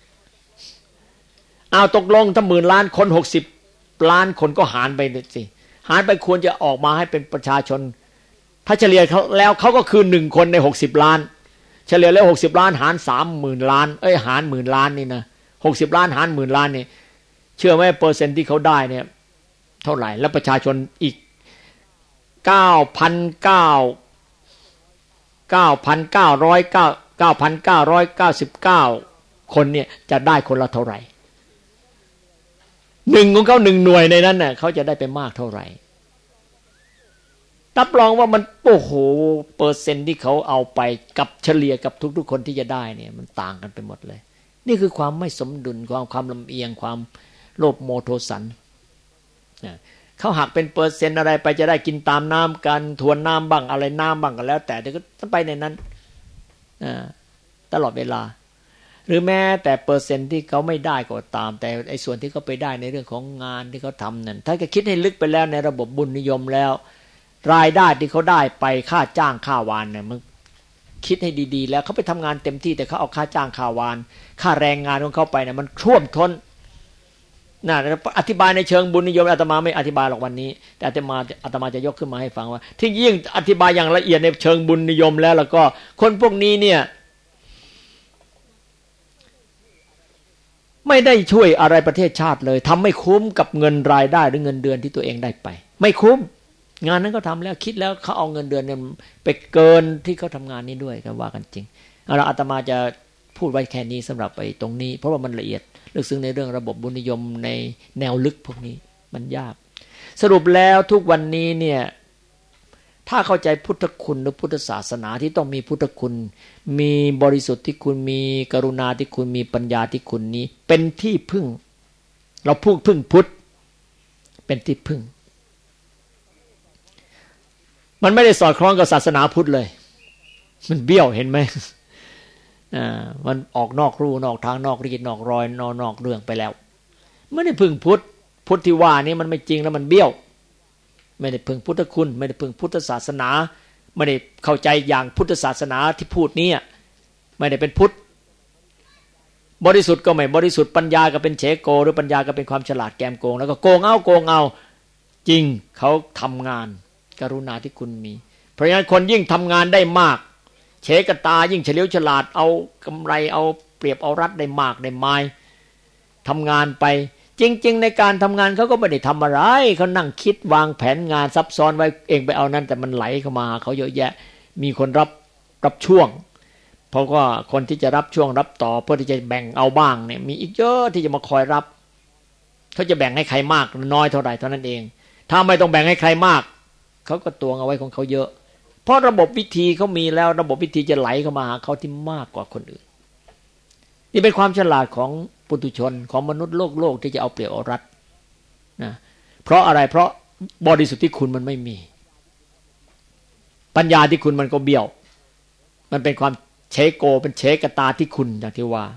เอาตกลงถ้า10,000 ล้านคน60ล้านคนก็หารไปสิหารไปควรจะออกมาให้เป็นประชาชนถ้าเฉลี่ยแล้วเขาก็คือ1คนใน60ล้านเฉลี่ยแล้ว60ล้านหาร30,000 ล้านหาร10,000 ล้านนี่นะ60ล้านหาร10,000 ล้านนี่เชื่อไหมเปอร์เซ็นต์ที่เขาได้เนี่ยเท่าไหร่แล้วประชาชนอีก 9,999 คนเนี่ยจะได้คนละเท่าไหร่1ของเขา1หน่วยในนั้นน่ะเขาจะได้ไปมากเท่าไหร่รับรองว่ามันโอ้โหเปอร์เซ็นต์ที่เขาเอาไปกับเฉลี่ยกับทุกๆคนที่จะได้เนี่ยมันต่างกันไปหมดเลยนี่คือความไม่สมดุลความลำเอียงความโลภโมโทสันเขาหักเป็นเปอร์เซ็นต์อะไรไปจะได้กินตามน้ำกันทวนน้ำบ้างอะไรน้ำบ้างก็แล้วแต่ก็ต้องไปในนั้นตลอดเวลาหรือแม้แต่เปอร์เซ็นต์ที่เขาไม่ได้ก็ตามแต่ไอ้ส่วนที่เขาไปได้ในเรื่องของงานที่เขาทำนั่นถ้าจะคิดให้ลึกไปแล้วในระบบบุญนิยมแล้วรายได้ที่เขาได้ไปค่าจ้างค่าวานเนี่ยมันคิดให้ดีๆแล้วเขาไปทำงานเต็มที่แต่เขาเอาค่าจ้างค่าวานค่าแรงงานของเขาไปเนี่ยมันท่วมท้นน่ะอธิบายในเชิงบุญนิยมอาตมาไม่อธิบายหรอกวันนี้แต่อาตมาจะยกขึ้นมาให้ฟังว่าที่ยิ่งอธิบายอย่างละเอียดในเชิงบุญนิยมแล้วก็คนพวกนี้เนี่ยไม่ได้ช่วยอะไรประเทศชาติเลยทำไม่คุ้มกับเงินรายได้หรือเงินเดือนที่ตัวเองได้ไปไม่คุ้มงานนั้นก็ทำแล้วคิดแล้วเขาเอาเงินเดือนเนี่ยไปเกินที่เขาทำงานนี้ด้วยกันว่ากันจริงเราอาตมาจะพูดไว้แค่นี้สำหรับไปตรงนี้เพราะว่ามันละเอียดลึกซึ้งในเรื่องระบบบุญนิยมในแนวลึกพวกนี้มันยากสรุปแล้วทุกวันนี้เนี่ยถ้าเข้าใจพุทธคุณหรือพุทธศาสนาที่ต้องมีพุทธคุณมีบริสุทธิ์ที่คุณมีกรุณาที่คุณมีปัญญาที่คุณนี้เป็นที่พึ่งเราพึ่งพุทธเป็นที่พึ่งมันไม่ได้สอดคล้องกับศาสนาพุทธเลยมันเบี้ยวเห็นไหมมันออกนอกรูนอกทางนอกรีดนอกรอยนอกเรื่องไปแล้วไม่ได้พึ่งพุทธที่ว่านี้มันไม่จริงแล้วมันเบี้ยวไม่ได้พึ่งพุทธคุณไม่ได้พึ่งพุทธศาสนาไม่ได้เข้าใจอย่างพุทธศาสนาที่พูดนี้ไม่ได้เป็นพุทธบริสุทธิ์ก็ไม่บริสุทธิ์ปัญญาก็เป็นเฉโกหรือปัญญาก็เป็นความฉลาดแกมโกงแล้วก็โกงเอาจริงเขาทำงานกรุณาที่คุณมีเพราะฉะนั้นคนยิ่งทำงานได้มากเฉกตายิ่งเฉลียวฉลาดเอากำไรเอาเปรียบเอารัดได้มากได้ไม้ทำงานไปจริงๆในการทำงานเขาก็ไม่ได้ทำอะไรเขานั่งคิดวางแผนงานซับซ้อนไว้เองไปเอานั้นแต่มันไหลเข้ามาเขาเยอะแยะมีคนรับช่วงเพราะว่าคนที่จะรับช่วงรับต่อเพื่อที่จะแบ่งเอาบ้างเนี่ยมีอีกเยอะที่จะมาคอยรับเขาจะแบ่งให้ใครมากน้อยเท่าไหร่เท่านั้นเองถ้าไม่ต้องแบ่งให้ใครมากเขาก็ตวงเอาไว้ของเขาเยอะเพราะระบบวิธีเขามีแล้วระบบวิธีจะไหลเข้ามาหาเขาที่มากกว่าคนอื่นนี่เป็นความฉลาดของปุถุชนของมนุษย์โลกที่จะเอาเปรียบเอารัดนะเพราะอะไรเพราะบริสุทธิ์ที่คุณมันไม่มีปัญญาที่คุณมันก็เบี้ยวมันเป็นความเฉโกเป็นเฉกตาที่คุณอย่างที่ว่า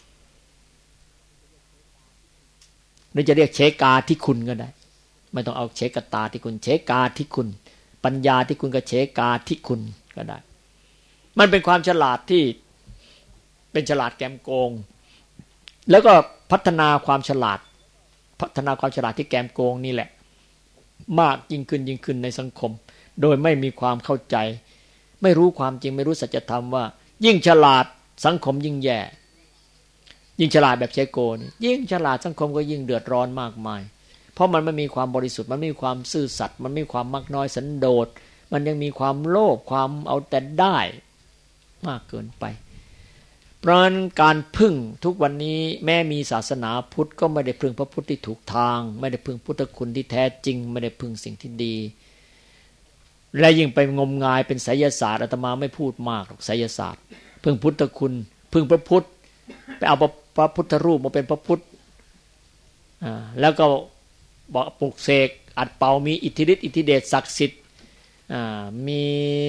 หรือจะเรียกเฉกาที่คุณก็ได้ไม่ต้องเอาเฉกตาที่คุณเฉกาที่คุณปัญญาที่คุณกับเฉกาที่คุณก็ได้มันเป็นความฉลาดที่เป็นฉลาดแกมโกงแล้วก็พัฒนาความฉลาดที่แกมโกงนี่แหละมากยิ่งขึ้นในสังคมโดยไม่มีความเข้าใจไม่รู้ความจริงไม่รู้สัจธรรมว่ายิ่งฉลาดสังคมยิ่งแย่ยิ่งฉลาดแบบเชโกนี่ยิ่งฉลาดสังคมก็ยิ่งเดือดร้อนมากมายเพราะมันไม่มีความบริสุทธิ์มันไม่มีความซื่อสัตย์มันไม่มีความมักน้อยสันโดษมันยังมีความโลภความเอาแต่ได้มากเกินไปเพราะฉะนั้นการพึ่งทุกวันนี้แม้มีศาสนาพุทธก็ไม่ได้พึ่งพระพุทธที่ถูกทางไม่ได้พึ่งพุทธคุณที่แท้จริงไม่ได้พึ่งสิ่งที่ดีและยิ่งไปงมงายเป็นไสยศาสตร์อาตมาไม่พูดมากหรอกไสยศาสตร์พึ่งพุทธคุณพึ่งพระพุทธไปเอาพระพุทธรูปมาเป็นพระพุทธแล้วก็บอกปลุกเสกอัดเป่ามีอิทธิฤทธิ์อิทธิเดชศักดิ์สิทธิ์มี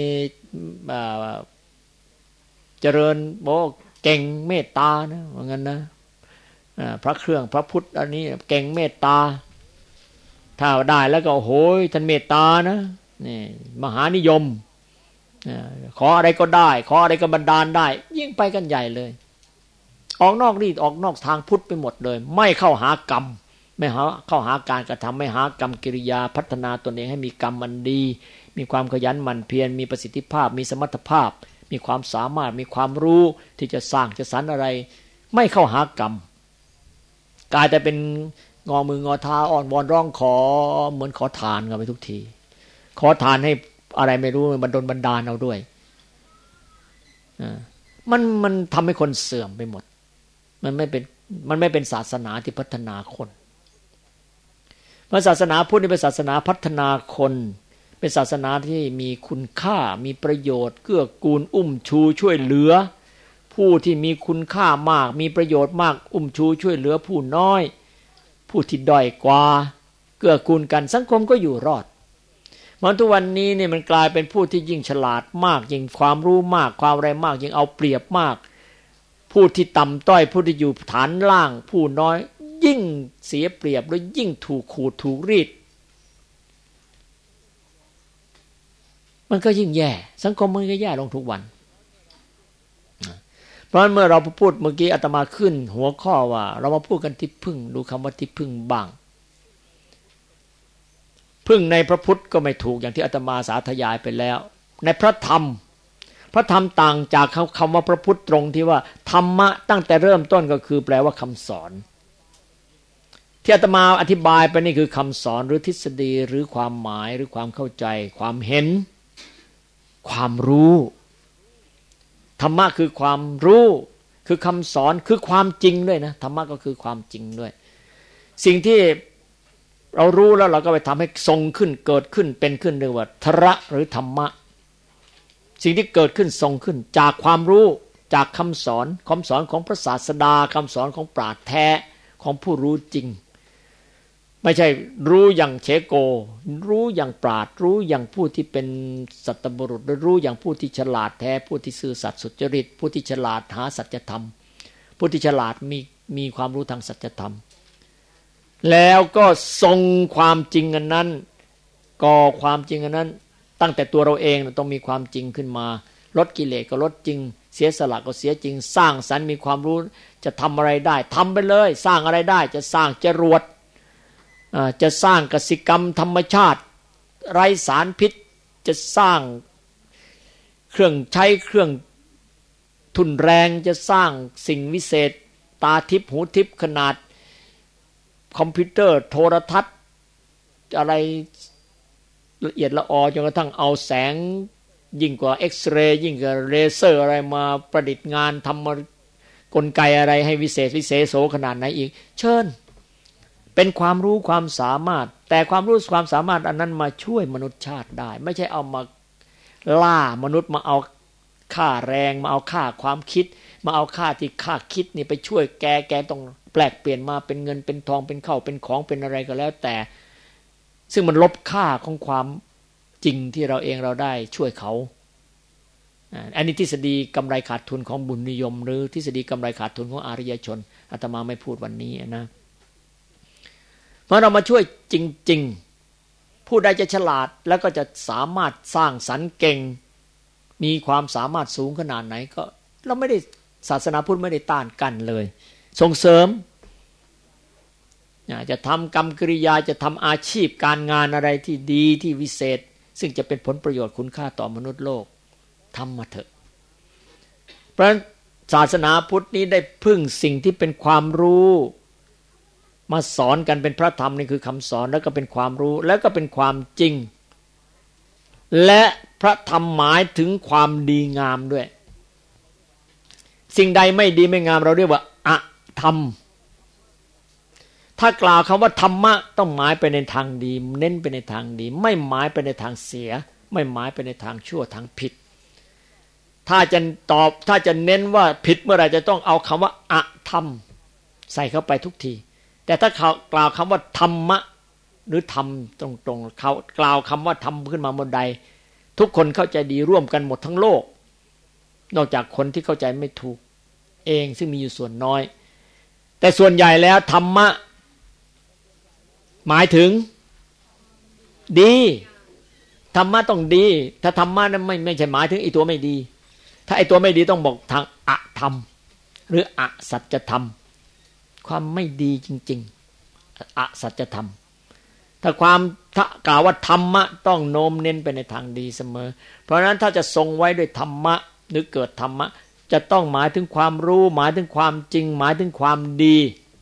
เจริญบอกเก่งเมตตานะว่างั้นนะพระเครื่องพระพุทธอันนี้เก่งเมตตาถ้าได้แล้วก็โอ้โหท่านเมตตานะนี่มหานิยมขออะไรก็ได้ขออะไรก็บันดาลได้ยิ่งไปกันใหญ่เลยออกนอกทางพุทธไปหมดเลยไม่เข้าหากรรมไม่เข้าหาการกระทำไม่หากรรมกิริยาพัฒนาตนเองให้มีกรรมมันดีมีความขยันหมั่นเพียรมีประสิทธิภาพมีสมรรถภาพมีความสามารถมีความรู้ที่จะสร้างจะสรรอะไรไม่เข้าหากรรมกลายแต่เป็นงอมืองอเท้าอ่อนวอนร้องขอเหมือนขอทานกันไปทุกทีขอทานให้อะไรไม่รู้มันโดนบันดาลเอาด้วยมันทำให้คนเสื่อมไปหมดมันไม่เป็นศาสนาที่พัฒนาคนเพราะศาสนาพุทธนี่เป็นศาสนาพัฒนาคนเป็นศาสนาที่มีคุณค่ามีประโยชน์เกื้อกูลอุ้มชูช่วยเหลือผู้ที่มีคุณค่ามากมีประโยชน์มากอุ้มชูช่วยเหลือผู้น้อยผู้ที่ด้อยกว่าเกื้อกูลกันสังคมก็อยู่รอดมันทุกวันนี้เนี่ยมันกลายเป็นผู้ที่ยิ่งฉลาดมากยิ่งความรู้มากความอะไรมากยิ่งเอาเปรียบมากผู้ที่ต่ำต้อยผู้ที่อยู่ฐานล่างผู้น้อยยิ่งเสียเปรียบและยิ่งถูกขูดถูกรีดมันก็ยิ่งแย่สังคมมันก็แย่ลงทุกวันเพราะฉะนั้นเมื่อเราพูดเมื่อกี้อาตมาขึ้นหัวข้อว่าเรามาพูดกันที่พึ่งดูคำว่าที่พึ่งบ้างพึ่งในพระพุทธก็ไม่ถูกอย่างที่อาตมาสาธยายไปแล้วในพระธรรมต่างจากคำว่าพระพุทธตรงที่ว่าธรรมะตั้งแต่เริ่มต้นก็คือแปลว่าคำสอนที่อาตมาอธิบายไปนี่คือคำสอนหรือทฤษฎีหรือความหมายหรือความเข้าใจความเห็นความรู้ธรรมะคือความรู้คือคำสอนคือความจริงด้วยนะธรรมะก็คือความจริงด้วยสิ่งที่เรารู้แล้วเราก็ไปทำให้ทรงขึ้นเกิดขึ้นเป็นขึ้นเรียกว่าธระหรือธรรมะสิ่งที่เกิดขึ้นทรงขึ้นจากความรู้จากคำสอนของพระศาสดาคำสอนของปราชญ์แท้ของผู้รู้จริงไม่ใช่รู้อย่างเฉโกรู้อย่างปราชญ์รู้อย่างผู้ที่เป็นสัตบุรุษรู้อย่างผู้ที่ฉลาดแท้ผู้ที่ซื่อสัตย์สุจริตผู้ที่ฉลาดหาสัจธรรมผู้ที่ฉลาดมีความรู้ทางสัจธรรมแล้วก็ทรงความจริงอันนั้นก่อความจริงอันนั้นตั้งแต่ตัวเราเองต้องมีความจริงขึ้นมาลดกิเลสก็ลดจริงเสียสละก็เสียจริงสร้างสรรค์มีความรู้จะทำอะไรได้ทำไปเลยสร้างอะไรได้จะสร้างจรวดจะสร้างกสิกรรมธรรมชาติไร้สารพิษจะสร้างเครื่องใช้เครื่องทุนแรงจะสร้างสิ่งวิเศษตาทิพย์หูทิพย์ขนาดคอมพิวเตอร์โทรทัศน์อะไรละเอียดละออจนกระทั่งเอาแสงยิ่งกว่าเอ็กซเรย์ยิ่งกว่าเลเซอร์อะไรมาประดิษฐ์งานทำกลไกอะไรให้วิเศษโสขนาดไหนอีกเชิญเป็นความรู้ความสามารถแต่ความรู้ความสามารถอันนั้นมาช่วยมนุษยชาติได้ไม่ใช่เอามาล่ามนุษย์มาเอาค่าแรงมาเอาค่าความคิดมาเอาค่าที่ค่าคิดนี่ไปช่วยแกต้องแปลกเปลี่ยนมาเป็นเงินเป็นทองเป็นข้าวเป็นของเป็นอะไรก็แล้วแต่ซึ่งมันลบค่าของความจริงที่เราเองเราได้ช่วยเขาอันนี้ทฤษฎีกำไรขาดทุนของบุญนิยมหรือทฤษฎีกำไรขาดทุนของอริยชนอาตมาไม่พูดวันนี้นะเพราะเรามาช่วยจริงๆผู้ใดจะฉลาดแล้วก็จะสามารถสร้างสรรค์เก่งมีความสามารถสูงขนาดไหนก็เราไม่ได้ศาสนาพุทธไม่ได้ต้านกันเลยส่งเสริมจะทำกรรมกิริยาจะทำอาชีพการงานอะไรที่ดีที่วิเศษซึ่งจะเป็นผลประโยชน์คุณค่าต่อมนุษย์โลกทำมาเถอะเพราะศาสนาพุทธนี้ได้พึ่งสิ่งที่เป็นความรู้มาสอนกันเป็นพระธรรมนี่คือคำสอนแล้วก็เป็นความรู้แล้วก็เป็นความจริงและพระธรรมหมายถึงความดีงามด้วยสิ่งใดไม่ดีไม่งามเราเรียกว่าอธรรมถ้ากล่าวคำว่าธรรมะต้องหมายไปในทางดีเน้นไปในทางดีไม่หมายไปในทางเสียไม่หมายไปในทางชั่วทางผิดถ้าจะเน้นว่าผิดเมื่อไหร่จะต้องเอาคำว่าอธรรมใส่เข้าไปทุกทีแต่ถ้ากล่าวคำว่าธรรมะหรือธรรมตรงๆเขากล่าวคำว่าธรรมขึ้นมาบนใดทุกคนเข้าใจดีร่วมกันหมดทั้งโลกนอกจากคนที่เข้าใจไม่ถูกเองซึ่งมีอยู่ส่วนน้อยแต่ส่วนใหญ่แล้วธรรมะหมายถึงดีธรรมะต้องดีถ้าธรรมะนั้นไม่ใช่หมายถึงไอ้ตัวไม่ดีถ้าไอ้ตัวไม่ดีต้องบอกทางอธรรมหรืออสัจธรรมความไม่ดีจริงๆอสัจธรรมถ้ากล่าวว่าธรรมะต้องโน้มเน้นไปในทางดีเสมอเพราะฉะนั้นถ้าจะทรงไว้ด้วยธรรมะหรือเกิดธรรมะจะต้องหมายถึงความรู้หมายถึงความจริงหมายถึงความดี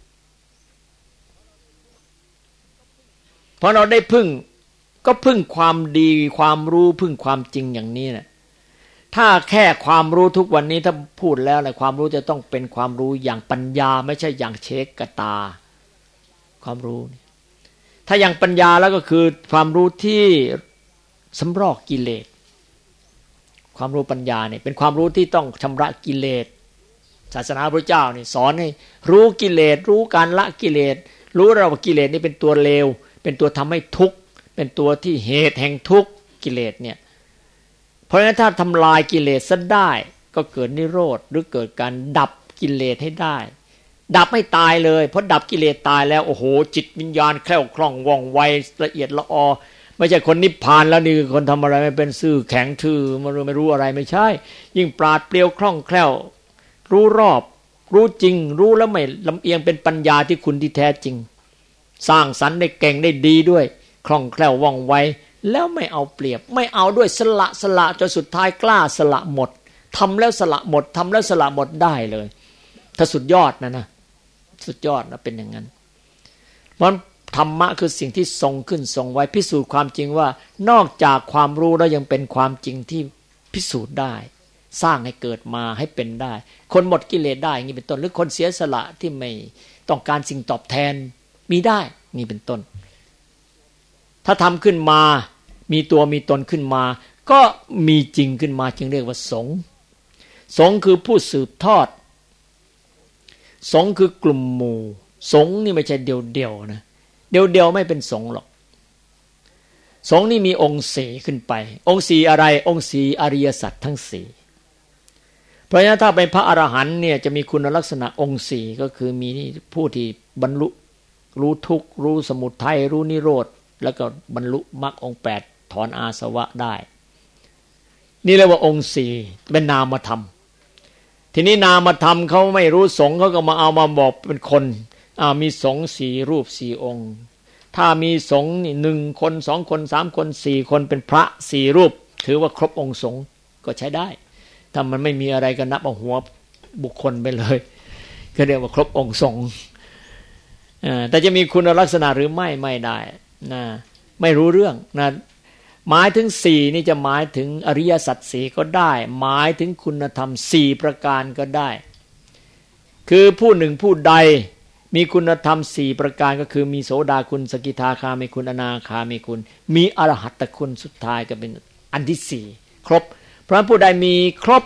เพราะเราได้พึ่งความดีความรู้พึ่งความจริงอย่างนี้นะถ้าแค่ความรู้ทุกวันนี้ถ้าพูดแล้วนะความรู้จะต้องเป็นความรู้อย่างปัญญาไม่ใช่อย่างเชคกตาความรู้ถ้าอย่างปัญญาแล้วก็คือความรู้ที่สำรอกกิเลสความรู้ปัญญาเนี่ยเป็นความรู้ที่ต้องชำระกิเลสศาสนาพระเจ้านี่สอนให้รู้กิเลสรู้การละกิเลสรู้ว่ากิเลสนี่เป็นตัวเลวเป็นตัวทำให้ทุกข์เป็นตัวที่เหตุแห่งทุกข์กิเลสเนี่ยเพราะฉะนั้นถ้าทำลายกิเลสซะได้ก็เกิดนิโรธหรือเกิดการดับกิเลสให้ได้ดับไม่ตายเลยเพราะดับกิเลสตายแล้วโอ้โหจิตวิญญาณแคล่วคล่องว่องไวละเอียดละออไม่ใช่คนนิพพานแล้วนี่คนทำอะไรไม่เป็นซื่อแข็งทื่อไม่รู้อะไรไม่ใช่ยิ่งปราดเปรียวคล่องแคล่วรู้รอบรู้จริงรู้แล้วไม่ลำเอียงเป็นปัญญาที่คุณที่แท้จริงสร้างสรรค์ได้เก่งได้ดีด้วยคล่องแคล่วว่องไวแล้วไม่เอาเปรียบไม่เอาด้วยสละจนสุดท้ายกล้าสละหมดทำแล้วสละหมดทำแล้วสละหมดได้เลยถ้าสุดยอดนะสุดยอดนะเป็นอย่างนั้นเพราะธรรมะคือสิ่งที่ทรงขึ้นทรงไว้พิสูจน์ความจริงว่านอกจากความรู้แล้วยังเป็นความจริงที่พิสูจน์ได้สร้างให้เกิดมาให้เป็นได้คนหมดกิเลสได้อย่างนี้เป็นต้นหรือคนเสียสละที่ไม่ต้องการสิ่งตอบแทนมีได้นี่เป็นต้นถ้าทำขึ้นมามีตัวมีตนขึ้นมาก็มีจริงขึ้นมาจึงเรียกว่าสงฆ์สงฆ์คือผู้สืบทอดสงฆ์คือกลุ่มหมู่สงฆ์นี่ไม่ใช่เดี่ยวๆนะเดี่ยวๆไม่เป็นสงฆ์หรอกสงฆ์นี่มีองค์สี่ขึ้นไปองค์สี่อะไรองค์สี่อริยสัจทั้งสี่เพราะฉะนั้นถ้าเป็นพระอรหันต์เนี่ยจะมีคุณลักษณะองค์สี่ก็คือมีผู้ที่บรรลุรู้ทุกข์รู้สมุทัยรู้นิโรธแล้วก็บรรลุมรรคองค์8ถอนอาสวะได้นี่เรียกว่าองค์สี่เป็นนามธรรมทีนี้นามธรรมเขาไม่รู้สงฆ์เขาก็มาเอามาบอกเป็นคนมีสงฆ์4รูป4องค์ถ้ามีสงฆ์นี่1คน2คน3คน4คนเป็นพระ4รูปถือว่าครบองค์สงฆ์ก็ใช้ได้ถ้ามันไม่มีอะไรก็นับเอาหัวบุคคลไปเลยก็เรียกว่าครบองค์สงฆ์แต่จะมีคุณลักษณะหรือไม่ได้นะไม่รู้เรื่องนะหมายถึง4นี่จะหมายถึงอริยสัจ4ก็ได้หมายถึงคุณธรรม4ประการก็ได้คือผู้หนึ่งผู้ใดมีคุณธรรม4ประการก็คือมีโสดาคุณสกิทาคามีคุณอนาคามีคุณมีอรหัตตคุณสุดท้ายก็เป็นอันที่4ครบเพราะผู้ใดมีครบ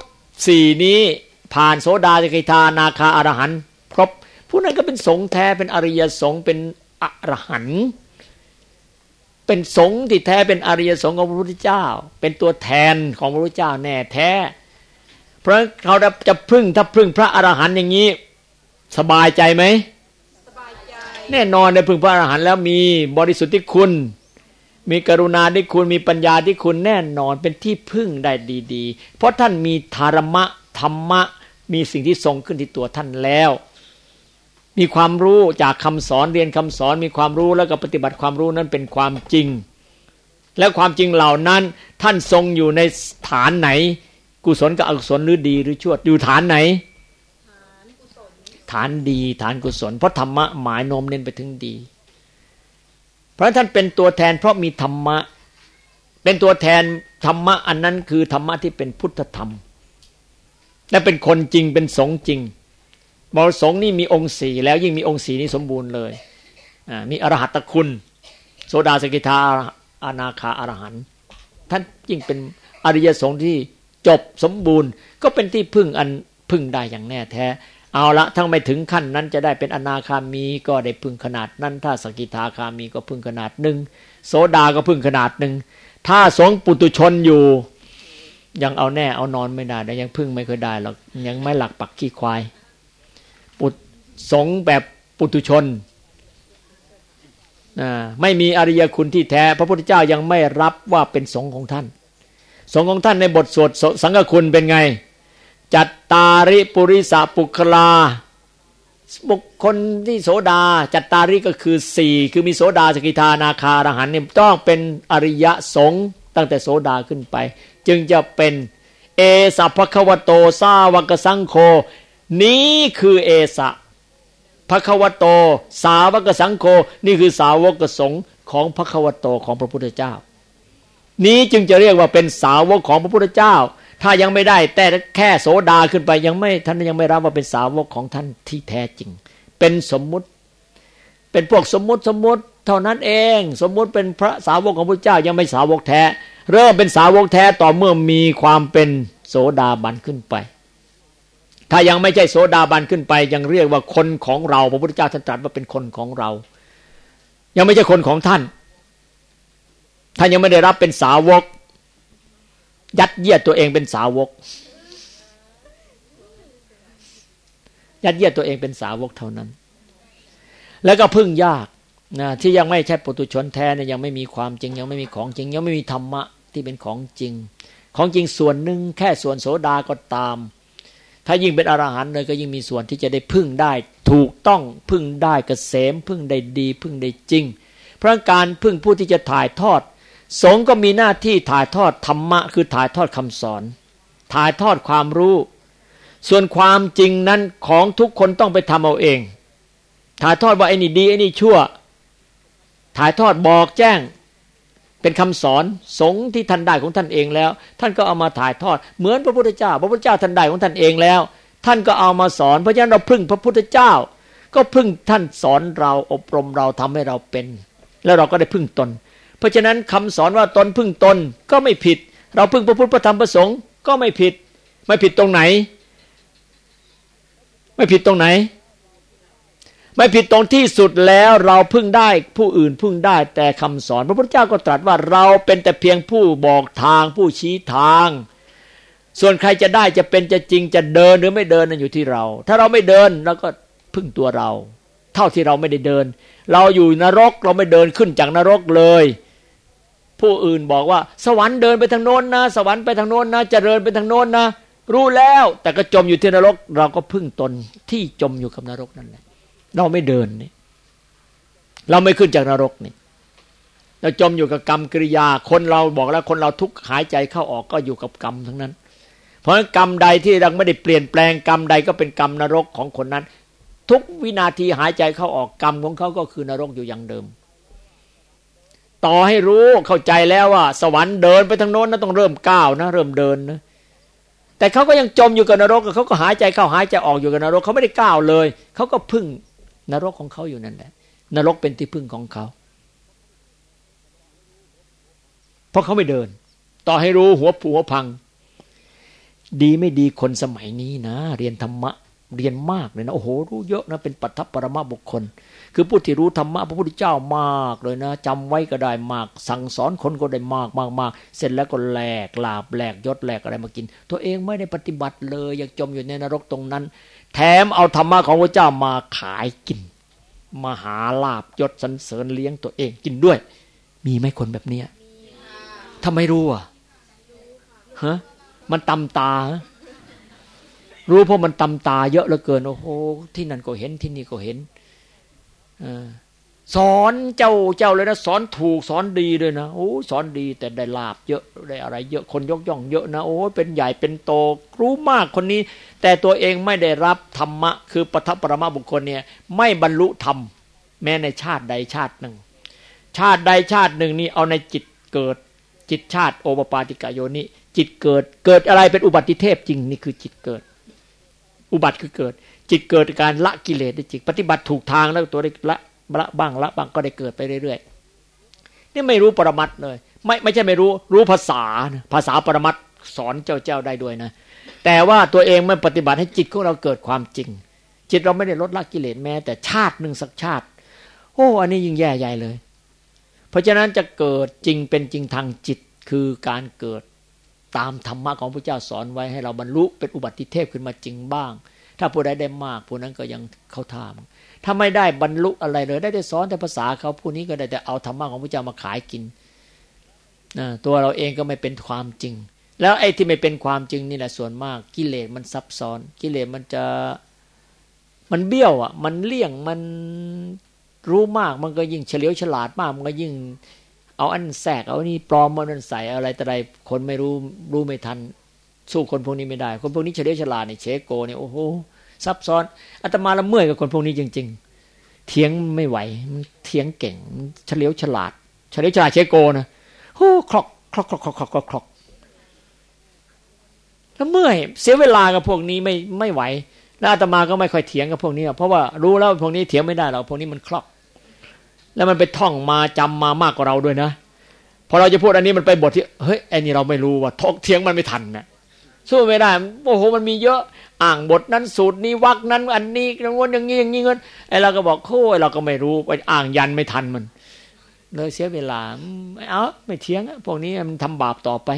4นี้ผ่านโสดาสกิทาอนาคาอรหันต์ครบผู้นั้นก็เป็นสงฆ์แท้เป็นอริยสงฆ์เป็นอรหันต์เป็นสงฆ์ที่แท้เป็นอริยสงฆ์ของพระพุทธเจ้าเป็นตัวแทนของพระพุทธเจ้าแน่แท้เพราะเขาจะพึ่งถ้าพึ่งพระอรหันต์อย่างนี้สบายใจไหมสบายใจแน่นอนได้พึ่งพระอรหันต์แล้วมีบริสุทธิคุณมีกรุณาธิคุณมีปัญญาธิคุณแน่นอนเป็นที่พึ่งได้ดีๆเพราะท่านมีธรรมะธรรมะมีสิ่งที่ทรงขึ้นที่ตัวท่านแล้วมีความรู้จากคำสอนเรียนคำสอนมีความรู้แล้วก็ปฏิบัติความรู้นั้นเป็นความจริงและความจริงเหล่านั้นท่านทรงอยู่ในฐานไหนกุศลกับอกุศลหรือดีหรือชั่วอยู่ฐานไหนฐานดีฐานกุศลเพราะธรรมะหมายโน้มเน้นไปถึงดีเพราะท่านเป็นตัวแทนเพราะมีธรรมะเป็นตัวแทนธรรมะอันนั้นคือธรรมะที่เป็นพุทธธรรมและเป็นคนจริงเป็นสงฆ์จริงบริสงฆ์นี่มีองค์สี่แล้วยิ่งมีองค์สี่นี้สมบูรณ์เลยมีอรหัตคุณโสดาสกิทาอนาคาอรหันต์ท่านยิ่งเป็นอริยสงฆ์ที่จบสมบูรณ์ก็เป็นที่พึ่งอันพึ่งได้อย่างแน่แท้เอาละทั้งไม่ถึงขั้นนั้นจะได้เป็นอนาคามีก็ได้พึ่งขนาดนั้นถ้าสกิทาคามีก็พึ่งขนาดหนึ่งโสดาก็พึ่งขนาดหนึ่งถ้าสงฆ์ปุถุชนอยู่ยังเอาแน่เอานอนไม่ได้ยังพึ่งไม่เคยได้หรอกยังไม่หลักปักขี้ควายสงฆ์แบบปุถุชนไม่มีอริยคุณที่แท้พระพุทธเจ้ายังไม่รับว่าเป็นสงฆ์ของท่านสงฆ์ของท่านในบทสวดสังฆคุณเป็นไงจัตตาริปุริสปุคลาบุคคลที่โสดาจัตตาริก็คือ4คือมีโสดาสกิทานาคาอรหันต์เนี่ยต้องเป็นอริยสงฆ์ตั้งแต่โสดาขึ้นไปจึงจะเป็นเอสะภควโตสาวกสังโฆนี้คือเอสะภควโตสาวกสังโฆนี่คือสาวกสงฆ์ของภควโตของพระพุทธเจ้านี้จึงจะเรียกว่าเป็นสาวกของพระพุทธเจ้าถ้ายังไม่ได้แต่แค่โสดาขึ้นไปยังไม่ท่านยังไม่รับว่าเป็นสาวกของท่านที่แท้จริงเป็นสมมุติเป็นพวกสมมุติเท่านั้นเองสมมุติเป็นพระสาวกของพระพุทธเจ้ายังไม่สาวกแท้เริ่มเป็นสาวกแท้ต่อเมื่อมีความเป็นโสดาบันขึ้นไปถ้ายังไม่ใช่โสดาบันขึ้นไปยังเรียกว่าคนของเราพระพุทธเจ้าท่านตรัสว่าเป็นคนของเรายังไม่ใช่คนของท่านท่านยังไม่ได้รับเป็นสาวกยัดเยียดตัวเองเป็นสาวกยัดเยียดตัวเองเป็นสาวกเท่านั้นแล้วก็พึ่งยากนะที่ยังไม่ใช่ปุถุชนแท้เนี่ยยังไม่มีความจริงยังไม่มีของจริงยังไม่มีธรรมะที่เป็นของจริงของจริงส่วนหนึ่งแค่ส่วนโสดาก็ตามถ้ายิ่งเป็นอรหันต์เลยก็ยิ่งมีส่วนที่จะได้พึ่งได้ถูกต้องพึ่งได้เกษมพึ่งได้ดีพึ่งได้จริงเพราะการพึ่งผู้ที่จะถ่ายทอดสงฆ์ก็มีหน้าที่ถ่ายทอดธรรมะคือถ่ายทอดคำสอนถ่ายทอดความรู้ส่วนความจริงนั้นของทุกคนต้องไปทำเอาเองถ่ายทอดว่าไอ้นี่ดีไอ้นี่ชั่วถ่ายทอดบอกแจ้งเป็นคำสอนสงฆ์ที่ท่านได้ของท่านเองแล้วท่านก็เอามาถ่ายทอดเหมือนพระพุทธเจ้าท่านได้ของท่านเองแล้วท่านก็เอามาสอนเพราะฉะนั้นเราพึ่งพระพุทธเจ้าก็พึ่งท่านสอนเราอบรมเราทำให้เราเป็นแล้วเราก็ได้พึ่งตนเพราะฉะนั้นคำสอนว่าตนพึ่งตนก็ไม่ผิดเราพึ่งพระพุทธพระธรรมพระสงฆ์ก็ไม่ผิดไม่ผิดตรงไหนไม่ผิดตรงไหนไม่ผิดตรงที่สุดแล้วเราพึ่งได้ผู้อื่นพึ่งได้แต่คำสอนพระพุทธเจ้าก็ตรัสว่าเราเป็นแต่เพียงผู้บอกทางผู้ชี้ทางส่วนใครจะได้จะเป็นจะจริงจะเดินหรือไม่เดินนั่นอยู่ที่เราถ้าเราไม่เดินเราก็พึ่งตัวเราเท่าที่เราไม่ได้เดินเราอยู่นรกเราไม่เดินขึ้นจากนรกเลยผู้อื่นบอกว่าสวรรค์เดินไปทางโน้นนะสวรรค์ไปทางโน้นนะเจริญไปทางโน้นนะรู้แล้วแต่ก็จมอยู่ที่นรกเราก็พึ่งตนที่จมอยู่กับนรกนั่นแหละเราไม่เดินนี่เราไม่ขึ้นจากนรกนี่เราจมอยู่กับกรรมกิริยาคนเราบอกแล้วคนเราทุกหายใจเข้าออกก็อยู่กับกรรมทั้งนั้นเพราะฉะนั้นกรรมใดที่เราไม่ได้เปลี่ยนแปลงกรรมใดก็เป็นกรรมนรกของคนนั้นทุกวินาทีหายใจเข้าออกกรรมของเขาก็คือนรกอยู่อย่างเดิมต่อให้รู้เข้าใจแล้วว่าสวรรค์เดินไปทางโน้นนะต้องเริ่มก้าวนะเริ่มเดินนะแต่เขาก็ยังจมอยู่กับนรกเขาก็หายใจเข้าหายใจออกอยู่กับนรกเขาไม่ได้ก้าวเลยเขาก็พึ่งนรกของเขาอยู่นั่นแหละนรกเป็นที่พึ่งของเขาเพราะเขาไม่เดินต่อให้รู้หัวผูหัวพังดีไม่ดีคนสมัยนี้นะเรียนธรรมะเรียนมากเลยนะโอ้โหรู้เยอะนะเป็นปัฏฐปรมบุคคลคือผู้ที่รู้ธรรมะพระพุทธเจ้ามากเลยนะจำไว้ก็ได้มากสั่งสอนคนก็ได้มากเสร็จแล้วก็แหลกลาบแหลกยศแหลกอะไรมากินตัวเองไม่ได้ปฏิบัติเลยยังจมอยู่ในนรกตรงนั้นแถมเอาธรรมะของพระเจ้ามาขายกินมาหาลาบยศสรรเสริญเลี้ยงตัวเองกินด้วยมีไหมคนแบบเนี้ยถ้าไม่รู้อ่ะฮะมันตำตารู้เพราะมันตำตาเยอะเหลือเกินโอ้โหที่นั่นก็เห็นที่นี่ก็เห็นสอนเจ้าเลยนะสอนถูกสอนดีเลยนะโอ้สอนดีแต่ได้ลาภเยอะได้อะไรเยอะคนยกย่องเยอะนะโอ้เป็นใหญ่เป็นโตรู้มากคนนี้แต่ตัวเองไม่ได้รับธรรมะคือปทัปปรมบุคคลเนี่ยไม่บรรลุธรรมแม้ในชาติใดชาติหนึ่งชาติใดชาติหนึ่งนี่เอาในจิตเกิดจิตชาติโอปปาติกะโยนิจิตเกิดอะไรเป็นอุบัติเทพจริงนี่คือจิตเกิดอุบัติคือเกิดจิตเกิดการละกิเลสได้จริงปฏิบัติถูกทางแล้วตัวได้ละบ้างก็ได้เกิดไปเรื่อยๆนี่ไม่รู้ปรมัตถ์เลยไม่ใช่ไม่รู้ภาษาภาษาปรมัตถ์สอนเจ้าได้ด้วยนะแต่ว่าตัวเองไม่ปฏิบัติให้จิตของเราเกิดความจริงจิตเราไม่ได้ลดละกิเลสแม้แต่ชาติหนึ่งสักชาติโอ้อันนี้ยิ่งแย่ใหญ่เลยเพราะฉะนั้นจะเกิดจริงเป็นจริงทางจิตคือการเกิดตามธรรมะของพระเจ้าสอนไว้ให้เราบรรลุเป็นอุบัติเทพขึ้นมาจริงบ้างถ้าผู้ใดได้มากผู้นั้นก็ยังเข้าท่าถ้าไม่ได้บรรลุอะไรเลยได้สอนแต่ภาษาเขาผู้นี้ก็ได้แต่เอาธรรมะของพระเจ้ามาขายกินตัวเราเองก็ไม่เป็นความจริงแล้วไอ้ที่ไม่เป็นความจริงนี่แหละส่วนมากกิเลสมันซับซ้อนกิเลสมันเบี้ยวอ่ะมันเลี่ยงมันรู้มากมันก็ยิ่งเฉลียวฉลาดมากมันก็ยิ่งเอาอันแทรกเอานี่ปลอมมานั่นใส่อะไรแต่ใดคนไม่รู้ไม่ทันสู้คนพวกนี้ไม่ได้คนพวกนี้เฉลียวฉลาดนี่เชโกเนี่ยโอ้โหซับซ้อนอาตมาละเมื่อยกับคนพวกนี้จริงๆเถียงไม่ไหวมันเถียงเก่งเฉลียวฉลาดเชโกนะโอ้คลอกแล้วเมื่อยเสียเวลากับพวกนี้ไม่ไหวแล้วอาตมาก็ไม่ค่อยเถียงกับพวกนี้เพราะว่ารู้แล้วพวกนี้เถียงไม่ได้หรอกพวกนี้มันคลอกแล้วมันไปท่องมาจำมามากกว่าเราด้วยนะพอเราจะพูดอันนี้มันไปบทที่เฮ้ยไอ้นี่เราไม่รู้ว่าทกเถียงมันไม่ทันนะสู้ไม่ได้โอ้โหมันมีเยอะอ่างบทนั้นสูตรนี้วรรคนั้นอันนี้อย่างนี้เงินไอ้เราก็บอกโอ้ยเราก็ไม่รู้ไปอ่างยันไม่ทันมันเลยเสียเวลาไม่เถียงพวกนี้มันทำบาปต่อไป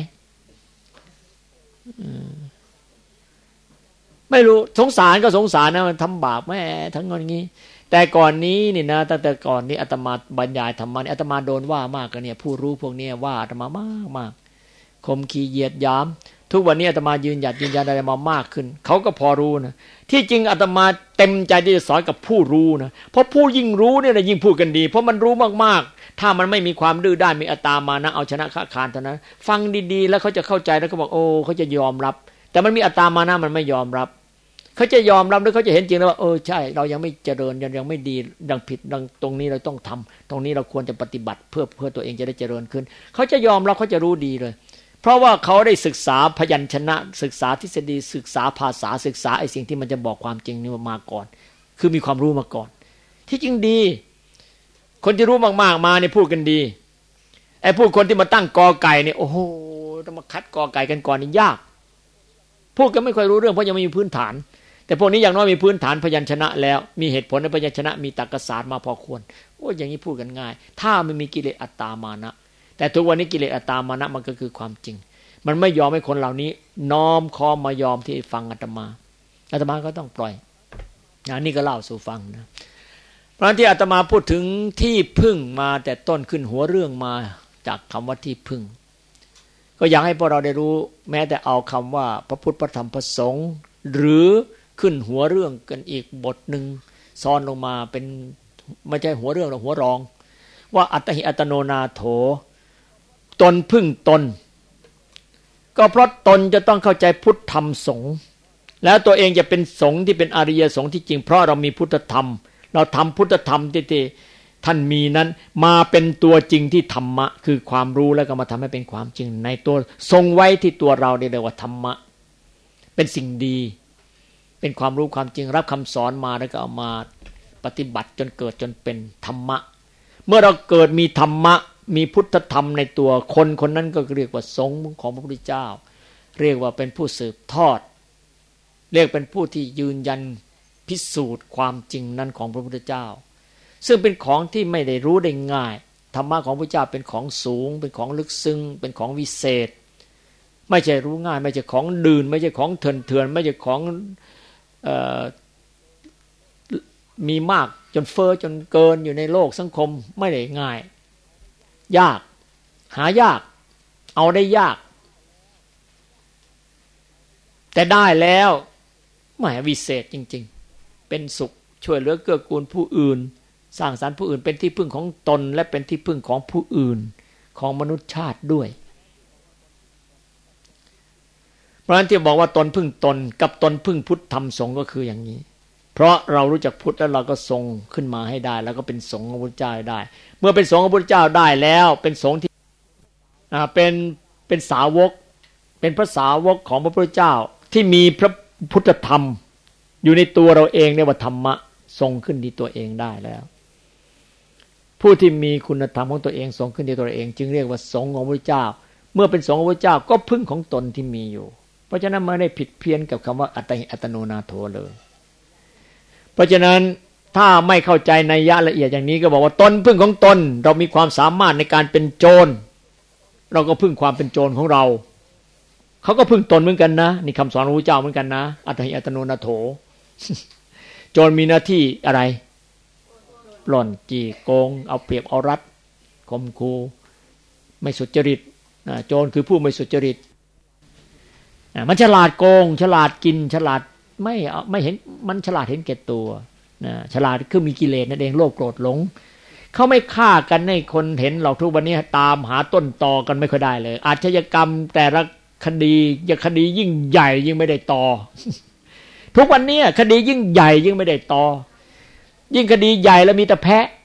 ไม่รู้สงสารก็สงสารนะมันทำบาปแม่ทั้งอย่างนี้แต่ก่อนนี้นี่นะตั้งแต่ก่อนนี้อาตมาบรรยายธรรมะนี่อาตมาโดนว่ามากกันเนี่ยผู้รู้พวกนี้ว่าอาตมามากคมขี้เหยียดหยามทุกวันนี้อาตมายืนยันอะไรมามากขึ้นเขาก็พอรู้นะที่จริงอาตมาเต็มใจที่จะสอนกับผู้รู้นะเพราะผู้ยิ่งรู้เนี่ยนะยิ่งพูดกันดีเพราะมันรู้มากๆถ้ามันไม่มีความดื้อด้านมีอัตตามานะเอาชนะข้าคานเท่านั้นฟังดีๆแล้วเขาจะเข้าใจแล้วก็บอกโอ้เขาจะยอมรับแต่มันมีอัตตามานะมันไม่ยอมรับเขาจะยอมรับหรือเขาจะเห็นจริงแล้วว่าใช่เรายังไม่เจริญยังไม่ดียังผิดตรงนี้เราต้องทำตรงนี้เราควรจะปฏิบัติเพื่อตัวเองจะได้เจริญขึ้นเขาจะยอมรับเขาจะรู้ดีเลยเพราะว่าเขาได้ศึกษาพยัญชนะศึกษาทฤษฎีศึกษาภาษาศึกษาไอ้สิ่งที่มันจะบอกความจริงนี่มาก่อนคือมีความรู้มาก่อนที่จริงดีคนที่รู้มากๆมาเนี่ยพูดกันดีไอ้พูดคนที่มาตั้งกอไก่เนี่ยโอ้โหต้องมาคัดกอไก่กันก่อนนี่ยากพูดกันไม่ค่อยรู้เรื่องเพราะยังไม่มีพื้นฐานแต่พวกนี้อย่างน้อยมีพื้นฐานพยัญชนะแล้วมีเหตุผลในพยัญชนะมีตรรกศาสตร์มาพอควรอย่างนี้พูดกันง่ายถ้าไม่มีกิเลสอัตตามานะแต่ทุกวันนี้กิเลสอัตตามานะมันก็คือความจริงมันไม่ยอมให้คนเหล่านี้น้อมคอมายอมที่ฟังอาตมาก็ต้องปล่อยนี่ก็เล่าสู่ฟังนะเพราะฉะนั้นที่อาตมาพูดถึงที่พึ่งมาแต่ต้นขึ้นหัวเรื่องมาจากคำว่าที่พึ่งก็อยากให้พวกเราได้รู้แม้แต่เอาคำว่าพระพุทธพระธรรมพระสงฆ์หรือขึ้นหัวเรื่องกันอีกบทหนึ่งซ้อนลงมาเป็นไม่ใช่หัวเรื่องหรอกหัวรองว่าอัตติอัตโนนาโถตนพึ่งตนก็เพราะตนจะต้องเข้าใจพุทธธรรมสงฆ์แล้วตัวเองจะเป็นสงฆ์ที่เป็นอริยสงฆ์ที่จริงเพราะเรามีพุทธธรรมเราทำพุทธธรรมที่ท่านมีนั้นมาเป็นตัวจริงที่ธรรมะคือความรู้แล้วก็มาทำให้เป็นความจริงในตัวทรงไว้ที่ตัวเราเรียกว่าธรรมะเป็นสิ่งดีเป็นความรู้ความจริงรับคำสอนมาแล้วก็เอามาปฏิบัติจนเกิดจนเป็นธรรมะเมื่อเราเกิดมีธรรมะมีพุทธธรรมในตัวคนนั้นก็เรียกว่าสงฆ์ของพระพุทธเจ้าเรียกว่าเป็นผู้สืบทอดเรียกเป็นผู้ที่ยืนยันพิสูจน์ความจริงนั้นของพระพุทธเจ้าซึ่งเป็นของที่ไม่ได้รู้ได้ง่ายธรรมะของพระเจ้าเป็นของสูงเป็นของลึกซึ้งเป็นของวิเศษไม่ใช่รู้ง่ายไม่ใช่ของดื่นไม่ใช่ของเถื่อนไม่ใช่ของมีมากจนเฟ้อจนเกินอยู่ในโลกสังคมไม่ได้ง่ายยากหายากเอาได้ยากแต่ได้แล้วแหมวิเศษจริงๆเป็นสุขช่วยเหลือเกื้อกูลผู้อื่นสร้างสรรค์ผู้อื่นเป็นที่พึ่งของตนและเป็นที่พึ่งของผู้อื่นของมนุษยชาติด้วยเพราะฉะนั้นที่บอกว่าตนพึ่งตนกับตนพึ่งพุทธธรรมสงฆ์ก็คืออย่างนี้เพราะเรารู้จักพุทธแล้วเราก็ทรงขึ้นมาให้ได้แล้วก็เป็นสงฆ์ของพระพุทธเจ้าได้เมื่อเป็นสงฆ์ของพระพุทธเจ้าได้แล้วเป็นสงฆ์ที่เป็นสาวกเป็นพระสาวกของพระพุทธเจ้าที่มีพระพุทธธรรมอยู่ในตัวเราเองเรียกว่าธรรมะทรงขึ้นที่ตัวเองได้แล้วผู้ที่มีคุณธรรมของตัวเองทรงขึ้นที่ตัวเองจึงเรียกว่าสงฆ์ของพระพุทธเจ้าเมื่อเป็นสงฆ์ของพระพุทธเจ้าก็พึ่งของตนที่มีอยู่เพราะฉะนั้นไม่ได้ผิดเพี้ยนกับคำว่าอัตติอัตโนนาโถเลยเพราะฉะนั้นถ้าไม่เข้าใจนัยยะละเอียดอย่างนี้ก็บอกว่าตนพึ่งของตนเรามีความสามารถในการเป็นโจรเราก็พึ่งความเป็นโจรของเราเขาก็พึ่งตนเหมือนกันนะนี่คำสอนของพระพุทธเจ้าเหมือนกันนะอัตติอัตโนนาโถโจรมีหน้าที่อะไรปล้นจี้โกงเอาเปรียบเอารัดข่มขู่ไม่สุจริตโจรคือผู้ไม่สุจริตมันฉลาดโกงฉลาดกินฉลาดไม่เห็นมันฉลาดเห็นแก่ตัวฉลาดคือมีกิเลสนั่นเองโลภโกรธหลงเขาไม่ฆ่ากันให้คนเห็นเราทุกวันนี้ตามหาต้นตอกันไม่ค่อยได้เลยอาชญากรรมแต่ละคดีอย่างคดียิ่งใหญ่ยิ่งไม่ได้ตอทุกวันนี้คดียิ่งใหญ่ยิ่งไม่ได้ตอยิ่งคดีใหญ่แล้วมีแต่แพะ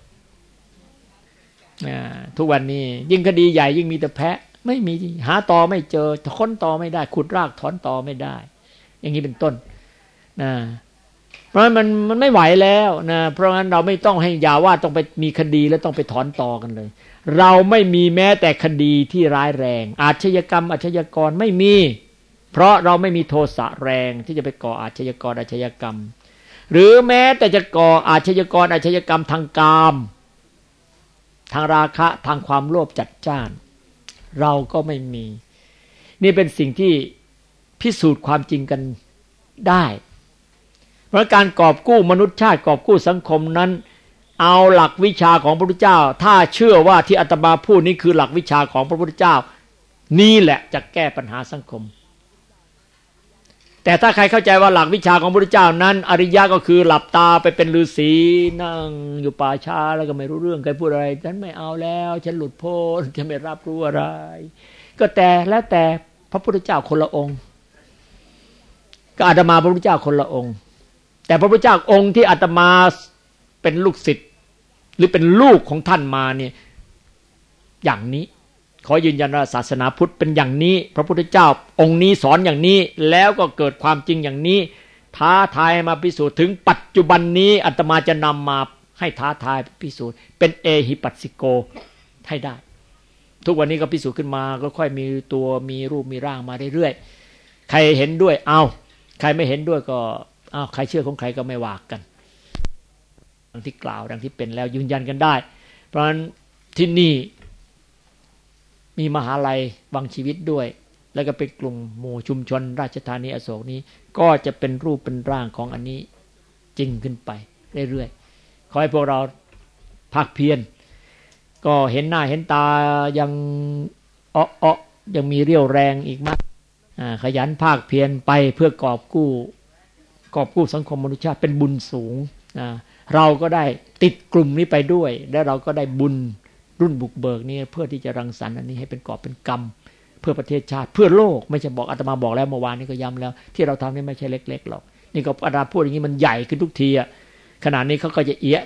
ทุกวันนี้ยิ่งคดีใหญ่ยิ่งมีแต่แพะไม่มีหาตอไม่เจอค้นตอไม่ได้ขุดรากถอนตอไม่ได้อย่างนี้เป็นต้นนะเพราะมันไม่ไหวแล้วนะเพราะงั้นเราไม่ต้องให้อย่าว่าต้องไปมีคดีแล้วต้องไปถอนตอกันเลยเราไม่มีแม้แต่คดีที่ร้ายแรงอาชญากรรมอาชญากรไม่มีเพราะเราไม่มีโทสะแรงที่จะไปก่ออาชญากรอาชญากรรมหรือแม้แต่จะก่ออาชญากรอาชญากรรมทางกามทางราคะทางความโลภจัดจ้านเราก็ไม่มีนี่เป็นสิ่งที่พิสูจน์ความจริงกันได้เพราะการกอบกู้มนุษยชาติกอบกู้สังคมนั้นเอาหลักวิชาของพระพุทธเจ้าถ้าเชื่อว่าที่อาตมาพูดนี้คือหลักวิชาของพระพุทธเจ้านี่แหละจะแก้ปัญหาสังคมแต่ถ้าใครเข้าใจว่าหลักวิชาของพระพุทธเจ้านั้นอริยะก็คือหลับตาไปเป็นฤาษีนั่งอยู่ป่าช้าแล้วก็ไม่รู้เรื่องใครพูดอะไรฉันไม่เอาแล้วฉันหลุดพ้นฉันไม่รับรู้อะไรก็แล้วแต่พระพุทธเจ้าคนละองค์ก็อาตมาพระพุทธเจ้าคนละองค์แต่พระพุทธเจ้าองค์ที่อาตมาเป็นลูกศิษย์หรือเป็นลูกของท่านมาเนี่ยอย่างนี้ขอยืนยันว่าศาสนาพุทธเป็นอย่างนี้พระพุทธเจ้าองค์นี้สอนอย่างนี้แล้วก็เกิดความจริงอย่างนี้ท้าทายมาพิสูจน์ถึงปัจจุบันนี้อาตมาจะนำมาให้ท้าทายพิสูจน์เป็นเอหิปัสสิโกให้ได้ทุกวันนี้ก็พิสูจน์ขึ้นมาก็ค่อยมีตัวมีรูปมีร่างมาเรื่อยๆใครเห็นด้วยเอาใครไม่เห็นด้วยก็เอาใครเชื่อของใครก็ไม่ว่ากันดังที่กล่าวดังที่เป็นแล้วยืนยันกันได้เพราะฉะนั้นที่นี่มีมหาลัยวังชีวิตด้วยแล้วก็เป็นกลุ่มหมู่ชุมชนราชธานีอโศกนี้ก็จะเป็นรูปเป็นร่างของอันนี้จริงขึ้นไปเรื่อยๆขอให้พวกเราภาคเพียรก็เห็นหน้าเห็นตายังยังมีเรี่ยวแรงอีกมากขยันภาคเพียรไปเพื่อกอบกู้สังคมมนุษยชาติเป็นบุญสูงเราก็ได้ติดกลุ่มนี้ไปด้วยและเราก็ได้บุญรุ่นบุกเบิกนี่เพื่อที่จะรังสรรค์อันนี้ให้เป็นกอบเป็นกรรมเพื่อประเทศชาติเพื่อโลกไม่ใช่บอกอาตมาบอกแล้วเมื่อวานนี้ก็ย้ำแล้วที่เราทำนี่ไม่ใช่เล็กๆหรอกนี่ก็อาตมาพูดอย่างนี้มันใหญ่ขึ้นทุกทีอ่ะขณะนี้เขาก็จะเอี้ย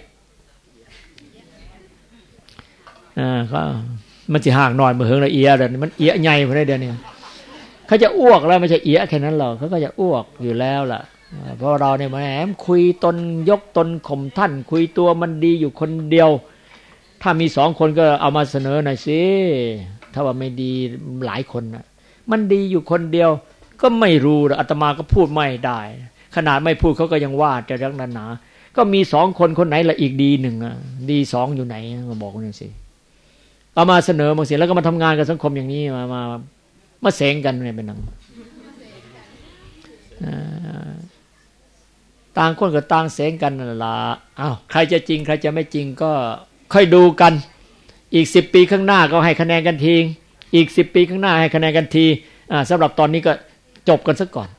ก็มันจะห่างหน่อยเมื่อเฮิงละเอี้ยเดี๋ยวนี้มันเอี้ยใหญ่พอได้เดี๋ยวนี้เขาจะอ้วกแล้วไม่ใช่เอี้ยแค่นั้นหรอกเขาก็จะอ้วกอยู่แล้วล่ะเพราะเราเนี่ยแหมคุยตนยกตนข่มท่านคุยตัวมันดีอยู่คนเดียวถ้ามี2คนก็เอามาเสนอหน่อยสิถ้าว่าไม่ดีหลายคนน่ะมันดีอยู่คนเดียวก็ไม่รู้อาตมาก็พูดไม่ได้ขนาดไม่พูดเขาก็ยังว่าจะรักหนาก็มี2คนคนไหนละอีกดี1อ่ะดี2อยู่ไหนก็บอกหน่อยสิเอามาเสนอบางสิ่งแล้วก็มาทำงานกับสังคมอย่างนี้มาเสงกันเนี่ยเป็นหนังต่างคนก็ต่างเสงกันนั่นล่ะอ้าวใครจะจริงใครจะไม่จริงก็ค่อยดูกันอีก10 ปีข้างหน้าก็ให้คะแนนกันทีอีก10 ปีข้างหน้าให้คะแนนกันทีสำหรับตอนนี้ก็จบกันซะก่อน